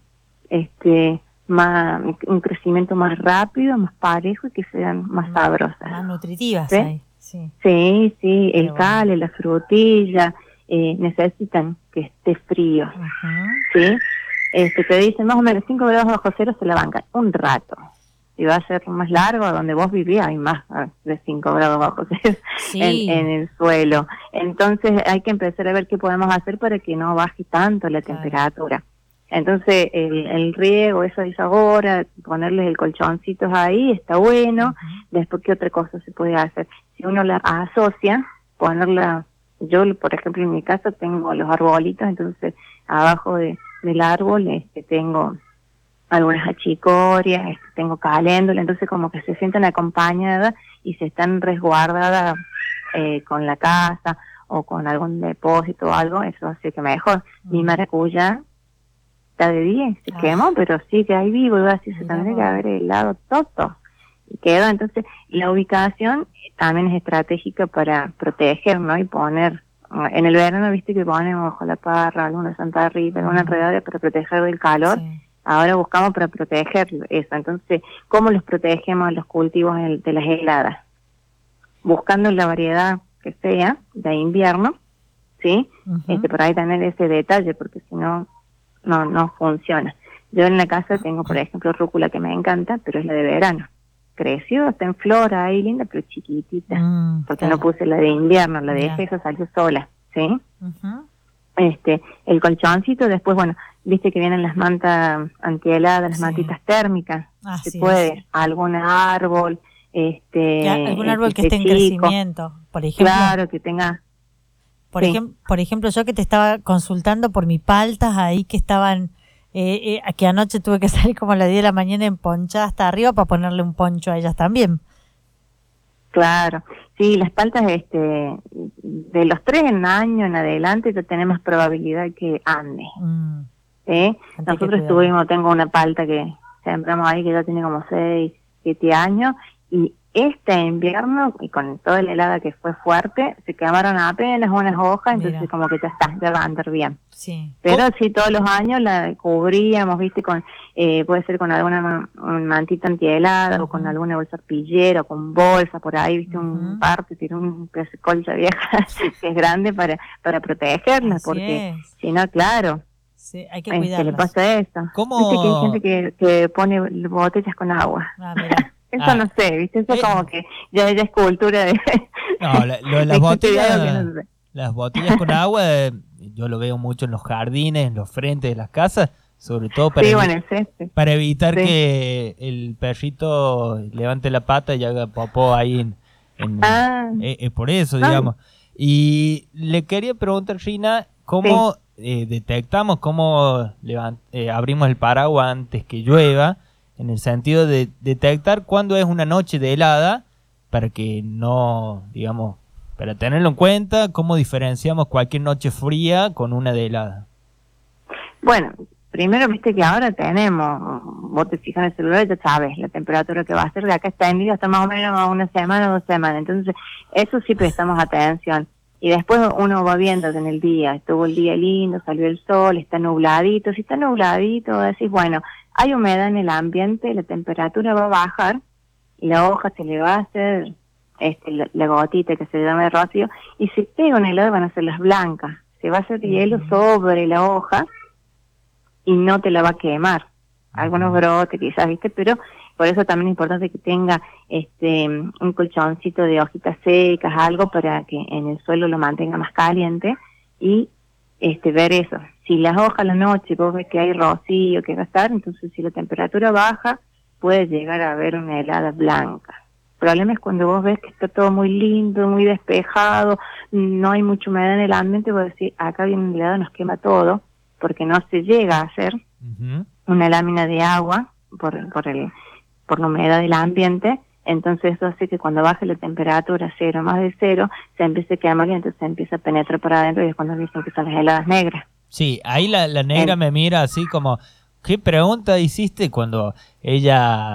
un crecimiento más rápido, más parejo, y que sean más sabrosas. Más nutritivas, ¿Sí? ahí. Sí. Sí, el cale, la frutilla, necesitan que esté frío, ¿sí? Te dicen más o menos 5 grados bajo cero, se la bancan un rato. Si va a ser más largo, donde vos vivís hay más de 5 grados bajo cero en el suelo. Entonces hay que empezar a ver qué podemos hacer para que no baje tanto la temperatura. Entonces el riego, eso dice ahora, ponerles el colchoncitos ahí, está bueno. Después, ¿qué otra cosa se puede hacer? Si uno la asocia, ponerla, yo por ejemplo en mi casa tengo los arbolitos, entonces abajo del árbol tengo algunas achicorias, tengo caléndula, entonces como que se sienten acompañadas y se están resguardadas con la casa o con algún depósito o algo, eso hace que mejor. Mi maracuyá está de día, se quemó, pero sigue ahí vivo, y así se tendría que haber helado todo. Y quedó, entonces la ubicación también es estratégica para proteger, ¿no? Y poner, en el verano, viste que ponemos ojo la parra, alguna Santa Rita, alguna enredadera para proteger del calor. Sí. Ahora buscamos para proteger eso. Entonces, ¿cómo los protegemos los cultivos de las heladas? Buscando la variedad que sea de invierno, ¿sí? Por ahí tener ese detalle, porque si no, no funciona. Yo en la casa tengo, por ejemplo, rúcula que me encanta, pero es la de verano. Creció, está en flor ahí, linda, pero chiquitita, porque no puse la de invierno, la dejé, esa salió sola, ¿sí? El colchoncito, después, bueno, viste que vienen las mantas antiheladas, las mantitas térmicas, se puede, algún árbol, algún árbol que esté en crecimiento, por ejemplo. Claro, que tenga. Por ejemplo, yo que te estaba consultando por mis paltas ahí que estaban, que anoche tuve que salir como a las 10 de la mañana emponchada hasta arriba para ponerle un poncho a ellas también. Claro, sí, las paltas de los 3 años en adelante ya tenemos probabilidad que ande. ¿Sí? Nosotros tengo una palta que sembramos ahí que ya tiene como 6, 7 años, y este invierno, y con toda la helada que fue fuerte, se quemaron apenas unas hojas, entonces como que ya va a andar bien. Sí. Pero sí, todos los años la cubríamos, viste, con puede ser con alguna mantita antihelada o con alguna bolsa arpillera o con bolsa por ahí, viste, un parte, tiene un pedazo de colcha vieja que es grande para protegerla, porque si no, claro. Sí, hay que cuidarlas. Le pasa eso. ¿Cómo? Viste que hay gente que pone botellas con agua. Mira. Eso no sé, viste, eso como que ya es cultura de. No, las botellas, las botellas con agua, yo lo veo mucho en los jardines, en los frentes de las casas, sobre todo para evitar que el perrito levante la pata y haga popó ahí por eso, digamos. Y le quería preguntar, Rina, ¿cómo detectamos, cómo abrimos el paraguas antes que llueva? En el sentido de detectar cuándo es una noche de helada, para que no, digamos, para tenerlo en cuenta, cómo diferenciamos cualquier noche fría con una de helada. Bueno, primero viste que ahora tenemos, vos te fijas en el celular y ya sabes la temperatura que va a ser de acá está en día hasta más o menos una semana o 2 semanas, entonces eso sí prestamos atención. Y después uno va viendo en el día, estuvo el día lindo, salió el sol, está nubladito, si está nubladito decís, bueno, hay humedad en el ambiente, la temperatura va a bajar, y la hoja se le va a hacer la gotita que se llama de rocío, y si pega un helado van a ser las blancas, se va a hacer hielo sobre la hoja, y no te la va a quemar. Algunos brotes quizás, ¿viste? Pero por eso también es importante que tenga un colchoncito de hojitas secas, algo para que en el suelo lo mantenga más caliente y ver eso. Si las hojas a la noche vos ves que hay rocío que va a estar, entonces si la temperatura baja puede llegar a haber una helada blanca. El problema es cuando vos ves que está todo muy lindo, muy despejado, no hay mucha humedad en el ambiente, vos decís, acá viene una helada, nos quema todo, porque no se llega a hacer una lámina de agua por la humedad del ambiente. Entonces eso hace que cuando baje la temperatura a 0, más de 0, se empiece a quemar y entonces se empieza a penetrar para adentro y es cuando dicen que son las heladas negras. Sí, ahí la negra me mira así como, ¿qué pregunta hiciste? Cuando ella,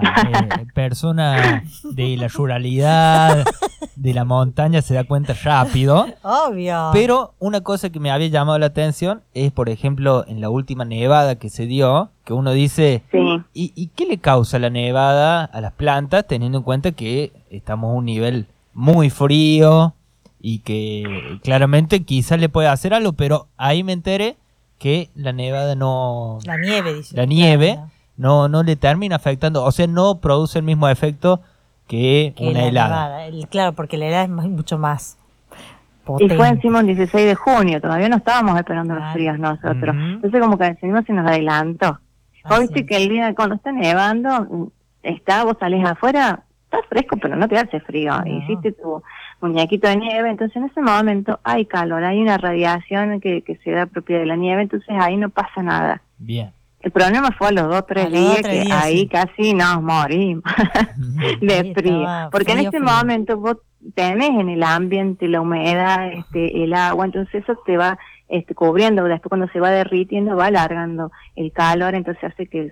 persona de la ruralidad, de la montaña, se da cuenta rápido. Obvio. Pero una cosa que me había llamado la atención es, por ejemplo, en la última nevada que se dio, que uno dice, sí. ¿Y qué le causa la nevada a las plantas, teniendo en cuenta que estamos a un nivel muy frío y que claramente quizás le puede hacer algo? Pero ahí me enteré que la nevada no... La nieve, dice. La nieve no le termina afectando, o sea, no produce el mismo efecto que una helada. Claro, porque la helada es mucho más potente. Y fue encima el 16 de junio, todavía no estábamos esperando los fríos nosotros. Entonces como que encima se nos adelantó. Vos viste que el día cuando está nevando, vos salís afuera, está fresco, pero no te hace frío. Hiciste tu muñequito de nieve, entonces en ese momento hay calor, hay una radiación que se da propia de la nieve, entonces ahí no pasa nada. Bien. El problema fue a los 2-3 días que ahí casi nos morimos de frío. Porque en ese momento vos tenés en el ambiente la humedad, el agua, entonces eso te va cubriendo. Después cuando se va derritiendo va alargando el calor, entonces hace que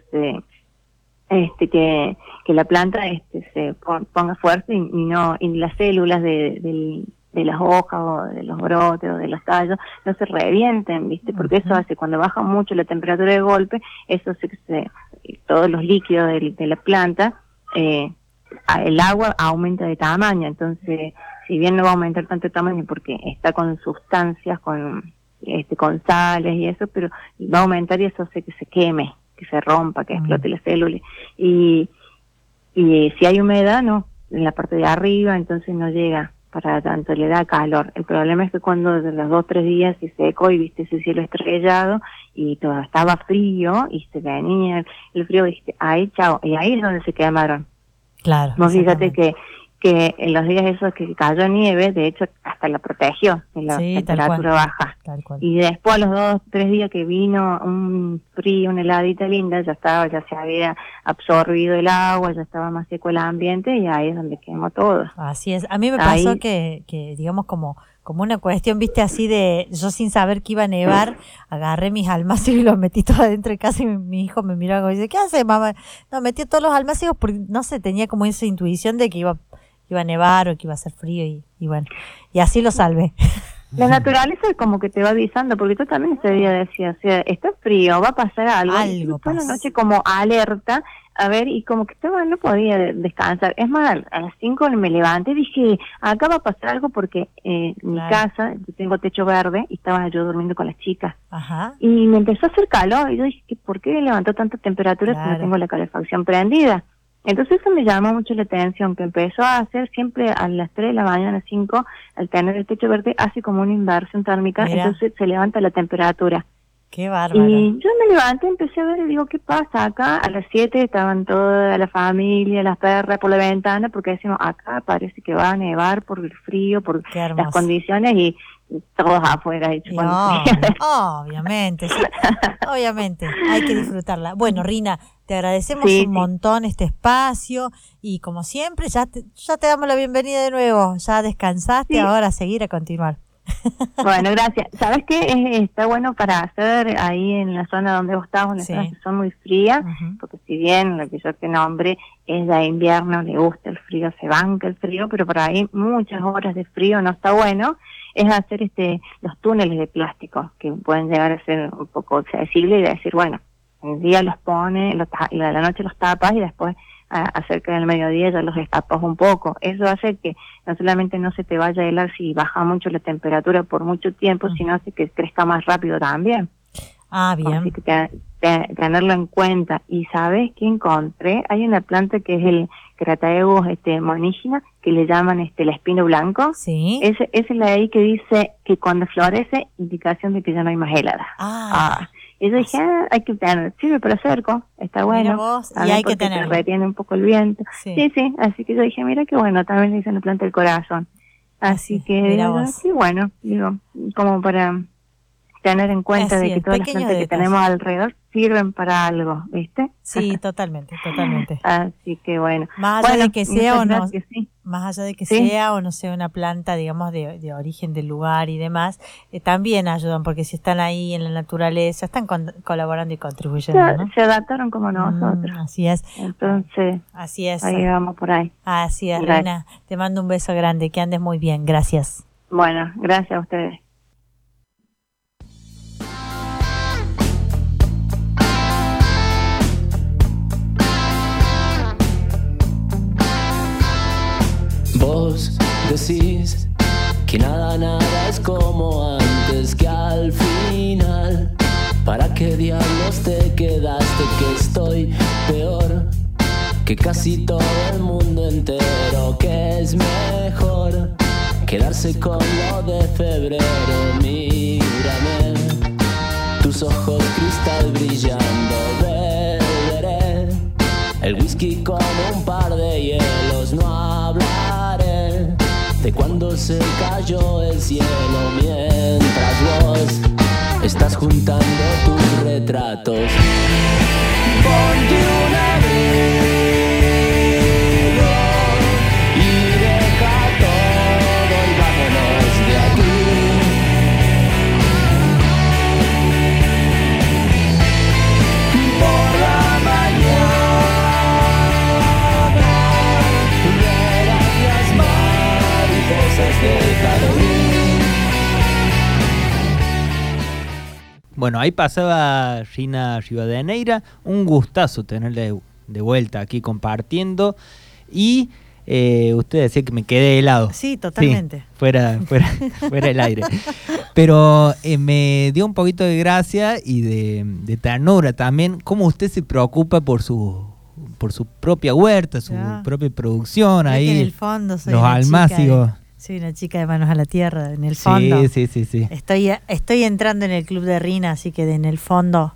que la planta se ponga fuerte y las células de las hojas o de los brotes o de los tallos no se revienten, ¿viste? Porque eso hace, cuando baja mucho la temperatura de golpe, eso hace que todos los líquidos de la planta, el agua aumenta de tamaño. Entonces, si bien no va a aumentar tanto de tamaño porque está con sustancias, con sales y eso, pero va a aumentar y eso hace que se queme, que se rompa, que explote la célula. Y si hay humedad, no, en la parte de arriba, entonces no llega para tanto, le da calor. El problema es que cuando de los 2-3 días se secó y viste ese cielo estrellado y todo estaba frío y se venía el frío, viste, ahí chao, y ahí es donde se quemaron. Claro. Vos fíjate que en los días esos que cayó nieve, de hecho hasta la protegió de la temperatura baja. Y después a los 2-3 días que vino un frío, una heladita linda, ya se había absorbido el agua, ya estaba más seco el ambiente y ahí es donde quemó todo. Así es. A mí me pasó que digamos como una cuestión, viste, así de, yo sin saber que iba a nevar, agarré mis almácigos y los metí todos adentro de casa y mi hijo me miró y dice, ¿qué haces, mamá? No, metí todos los almácigos porque, no sé, tenía como esa intuición de que iba a nevar o que iba a hacer frío y bueno, y así lo salvé. La naturaleza es como que te va avisando, porque tú también ese día decías, o sea, está frío, va a pasar algo. Algo pasa. Una noche como alerta, a ver, y como que no podía descansar. Es más, a las 5 me levanté y dije, acá va a pasar algo porque mi casa, yo tengo techo verde y estaba yo durmiendo con las chicas. Ajá. Y me empezó a hacer calor y yo dije, ¿por qué levantó tanta temperatura si no tengo la calefacción prendida? Entonces eso me llamó mucho la atención, que empezó a hacer siempre a las 3 de la mañana, 5, al tener el techo verde, hace como una inversión térmica, entonces se levanta la temperatura. ¡Qué bárbaro! Y yo me levanté, empecé a ver y digo, ¿qué pasa acá? A las 7 estaban toda la familia, las perras por la ventana, porque decimos, acá parece que va a nevar por el frío, por las condiciones, y todos afuera. Obviamente, sí. Obviamente, hay que disfrutarla. Bueno, Rina, te agradecemos un montón este espacio y como siempre ya te damos la bienvenida de nuevo. Ya descansaste, ahora a seguir, a continuar. Bueno, gracias. ¿Sabes qué? Está bueno para hacer ahí en la zona donde vos estás, unas zonas que son muy frías, porque si bien lo que yo te nombré es de invierno, le gusta el frío, se banca el frío, pero por ahí muchas horas de frío no está bueno, es hacer los túneles de plástico, que pueden llegar a ser un poco accesibles y decir, bueno, el día los pone, la noche los tapas y después acerca del mediodía ya los destapas un poco. Eso hace que no solamente no se te vaya a helar si baja mucho la temperatura por mucho tiempo, sino hace que crezca más rápido también. Ah, bien. Así que tenerlo en cuenta. Y ¿sabes qué encontré? Hay una planta que es el Crataegus monígena, que le llaman el espino blanco. Sí. Esa es la ahí que dice que cuando florece, indicación de que ya no hay más heladas. Y yo dije, hay que tener, sirve para cerco, está bueno. Vos, y hay que tenerlo. Retiene un poco el viento. Sí, así que yo dije, mira qué bueno, también le dicen la planta del corazón. Así que, sí, bueno, digo, como para tener en cuenta de que todas las plantas que tenemos alrededor sirven para algo, ¿viste? Sí, totalmente. Así que bueno. Más allá de que sea o no, sí. Más allá de que sea o no sea una planta, digamos, de origen del lugar y demás, también ayudan, porque si están ahí en la naturaleza, están colaborando y contribuyendo, ¿no? Se adaptaron como nosotros. Así es. Entonces, así es. Ahí vamos por ahí. Así es, Reina. Te mando un beso grande, que andes muy bien. Gracias. Bueno, gracias a ustedes. Vos decís que nada es como antes, que al final, ¿para qué diablos te quedaste? Que estoy peor que casi todo el mundo entero, que es mejor quedarse con lo de febrero. Mírame, tus ojos cristal brillando, beberé el whisky con un par de hielos, no hablaré de cuando se cayó el cielo, mientras vos estás juntando tus retratos. Ponte un abrigo y deja todo y vámonos de aquí. Por la mañana verás las mariposas de Halloween. Bueno, ahí pasaba Gina Rivadeneira, un gustazo tenerle de vuelta aquí compartiendo. Y usted decía que me quedé helado. Sí, totalmente. Sí, fuera del aire. Pero me dio un poquito de gracia y de ternura también, cómo usted se preocupa por su propia huerta, su propia producción. Ahí en el fondo soy los almácigos. Soy una chica de manos a la tierra, en el fondo. Sí. Estoy entrando en el club de Rina, así que en el fondo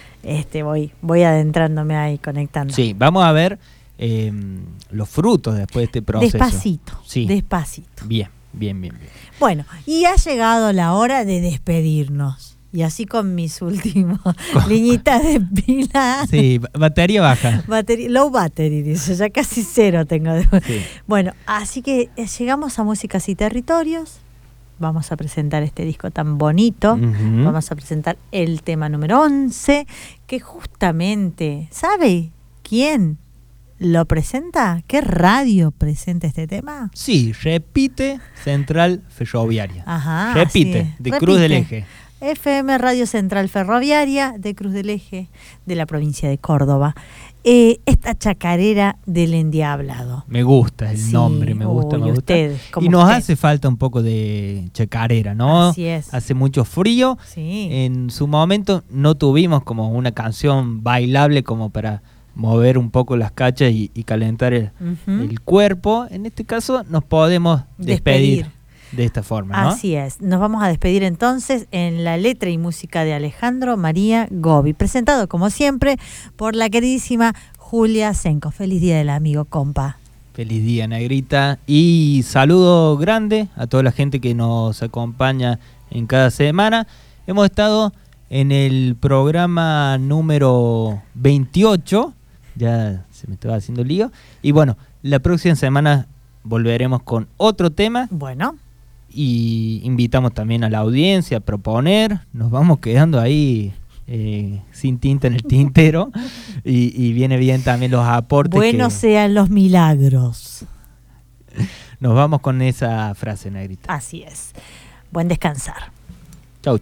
voy adentrándome ahí, conectando. Sí, vamos a ver los frutos después de este proceso. Despacito. Bien. Bueno, y ha llegado la hora de despedirnos. Y así con mis últimos liñitas de pila. Sí, batería baja. Low battery, dice, ya casi cero tengo. Sí. Bueno, así que llegamos a Músicas y Territorios. Vamos a presentar este disco tan bonito. Uh-huh. Vamos a presentar el tema número 11, que justamente, ¿sabe quién lo presenta? ¿Qué radio presenta este tema? Sí, repite Central Ferroviaria. Ajá. Repite, de Cruz del Eje. FM Radio Central Ferroviaria de Cruz del Eje, de la provincia de Córdoba. Esta chacarera del endiablado. Me gusta el nombre, me gusta. Y nos hace falta un poco de chacarera, ¿no? Así es. Hace mucho frío. Sí. En su momento no tuvimos como una canción bailable como para mover un poco las cachas y calentar el cuerpo. En este caso nos podemos despedir de esta forma, ¿no? Así es. Nos vamos a despedir entonces en la letra y música de Alejandro María Gobi, presentado como siempre por la queridísima Julia Senco. Feliz día del amigo, compa. Feliz día, Negrita. Y saludo grande a toda la gente que nos acompaña en cada semana. Hemos estado en el programa número 28. Ya se me estaba haciendo lío. Y bueno, la próxima semana volveremos con otro tema. Bueno. Y invitamos también a la audiencia a proponer. Nos vamos quedando ahí sin tinta en el tintero. y viene bien también los aportes. Buenos sean los milagros. Nos vamos con esa frase, Negrita. Así es. Buen descansar. Chau.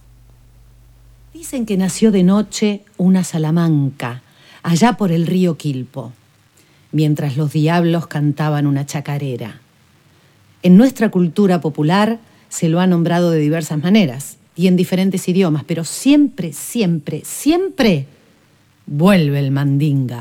Dicen que nació de noche una salamanca, allá por el río Quilpo, mientras los diablos cantaban una chacarera. En nuestra cultura popular se lo ha nombrado de diversas maneras, y en diferentes idiomas, pero siempre, siempre, siempre vuelve el mandinga.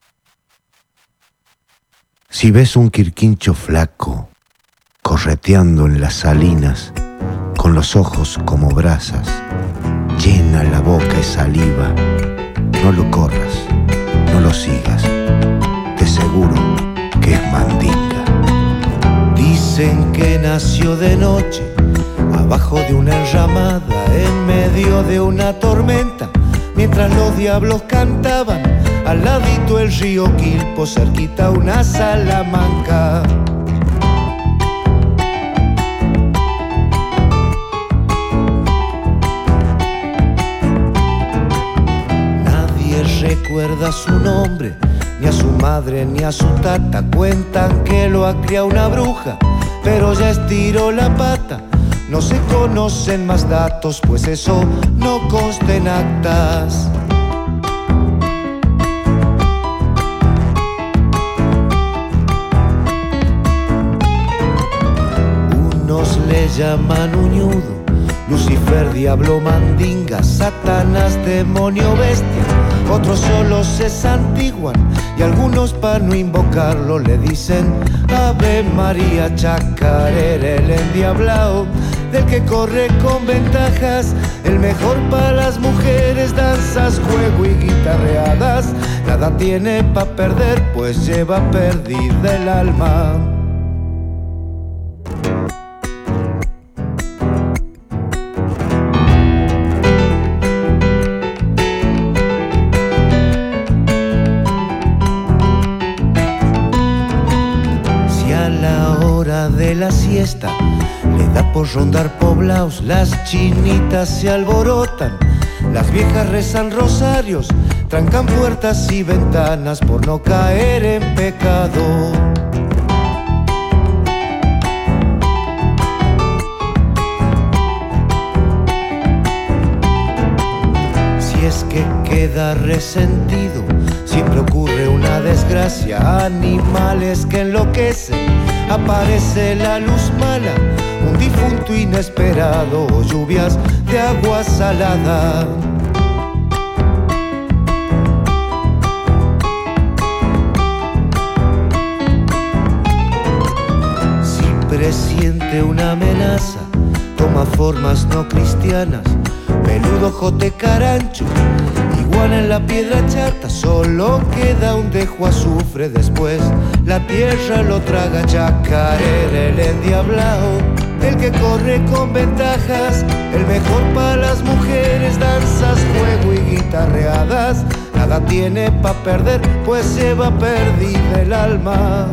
Si ves un quirquincho flaco correteando en las salinas, con los ojos como brasas, llena la boca de saliva, no lo corras, no lo sigas, te seguro que es mandinga. Dicen que nació de noche, abajo de una enramada, en medio de una tormenta, mientras los diablos cantaban, al ladito el río Quilpo, cerquita una Salamanca. Nadie recuerda su nombre, ni a su madre ni a su tata. Cuentan que lo ha criado una bruja, pero ya estiró la pata. No se conocen más datos, pues eso no consta en actas. Unos le llaman uñudo, Lucifer, diablo, mandinga, Satanás, demonio, bestia. Otros solo se santiguan y algunos para no invocarlo le dicen Ave María, chacarera, el endiablao, del que corre con ventajas, el mejor para las mujeres, danzas, juego y guitarreadas. Nada tiene pa' perder, pues lleva perdida el alma. De la siesta le da por rondar poblaos, las chinitas se alborotan, las viejas rezan rosarios, trancan puertas y ventanas por no caer en pecado. Si es que queda resentido, siempre ocurre una desgracia, animales que enloquecen, aparece la luz mala, un difunto inesperado o lluvias de agua salada. Si presiente una amenaza, toma formas no cristianas, peludo, jote, carancho, iguana en la piedra chata, solo queda un dejo azufre, después la tierra lo traga. Chacarera, el endiablao, el que corre con ventajas, el mejor para las mujeres, danzas, juego y guitarreadas. Nada tiene pa' perder, pues lleva perdida el alma.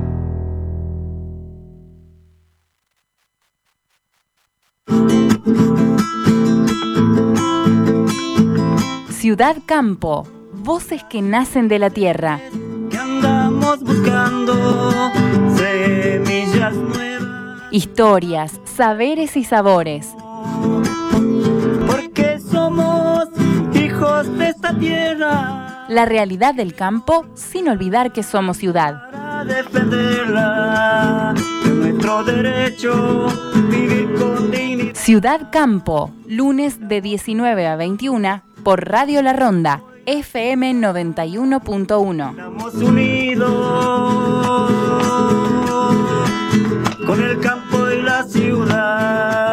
Ciudad Campo, voces que nacen de la tierra. Que andamos buscando semillas nuevas. Historias, saberes y sabores. Porque somos hijos de esta tierra. La realidad del campo sin olvidar que somos ciudad. Para defenderla, de nuestro derecho, vivir con dignidad. Ciudad Campo, lunes de 19 a 21 por Radio La Ronda, FM 91.1. Estamos unidos con el campo y la ciudad.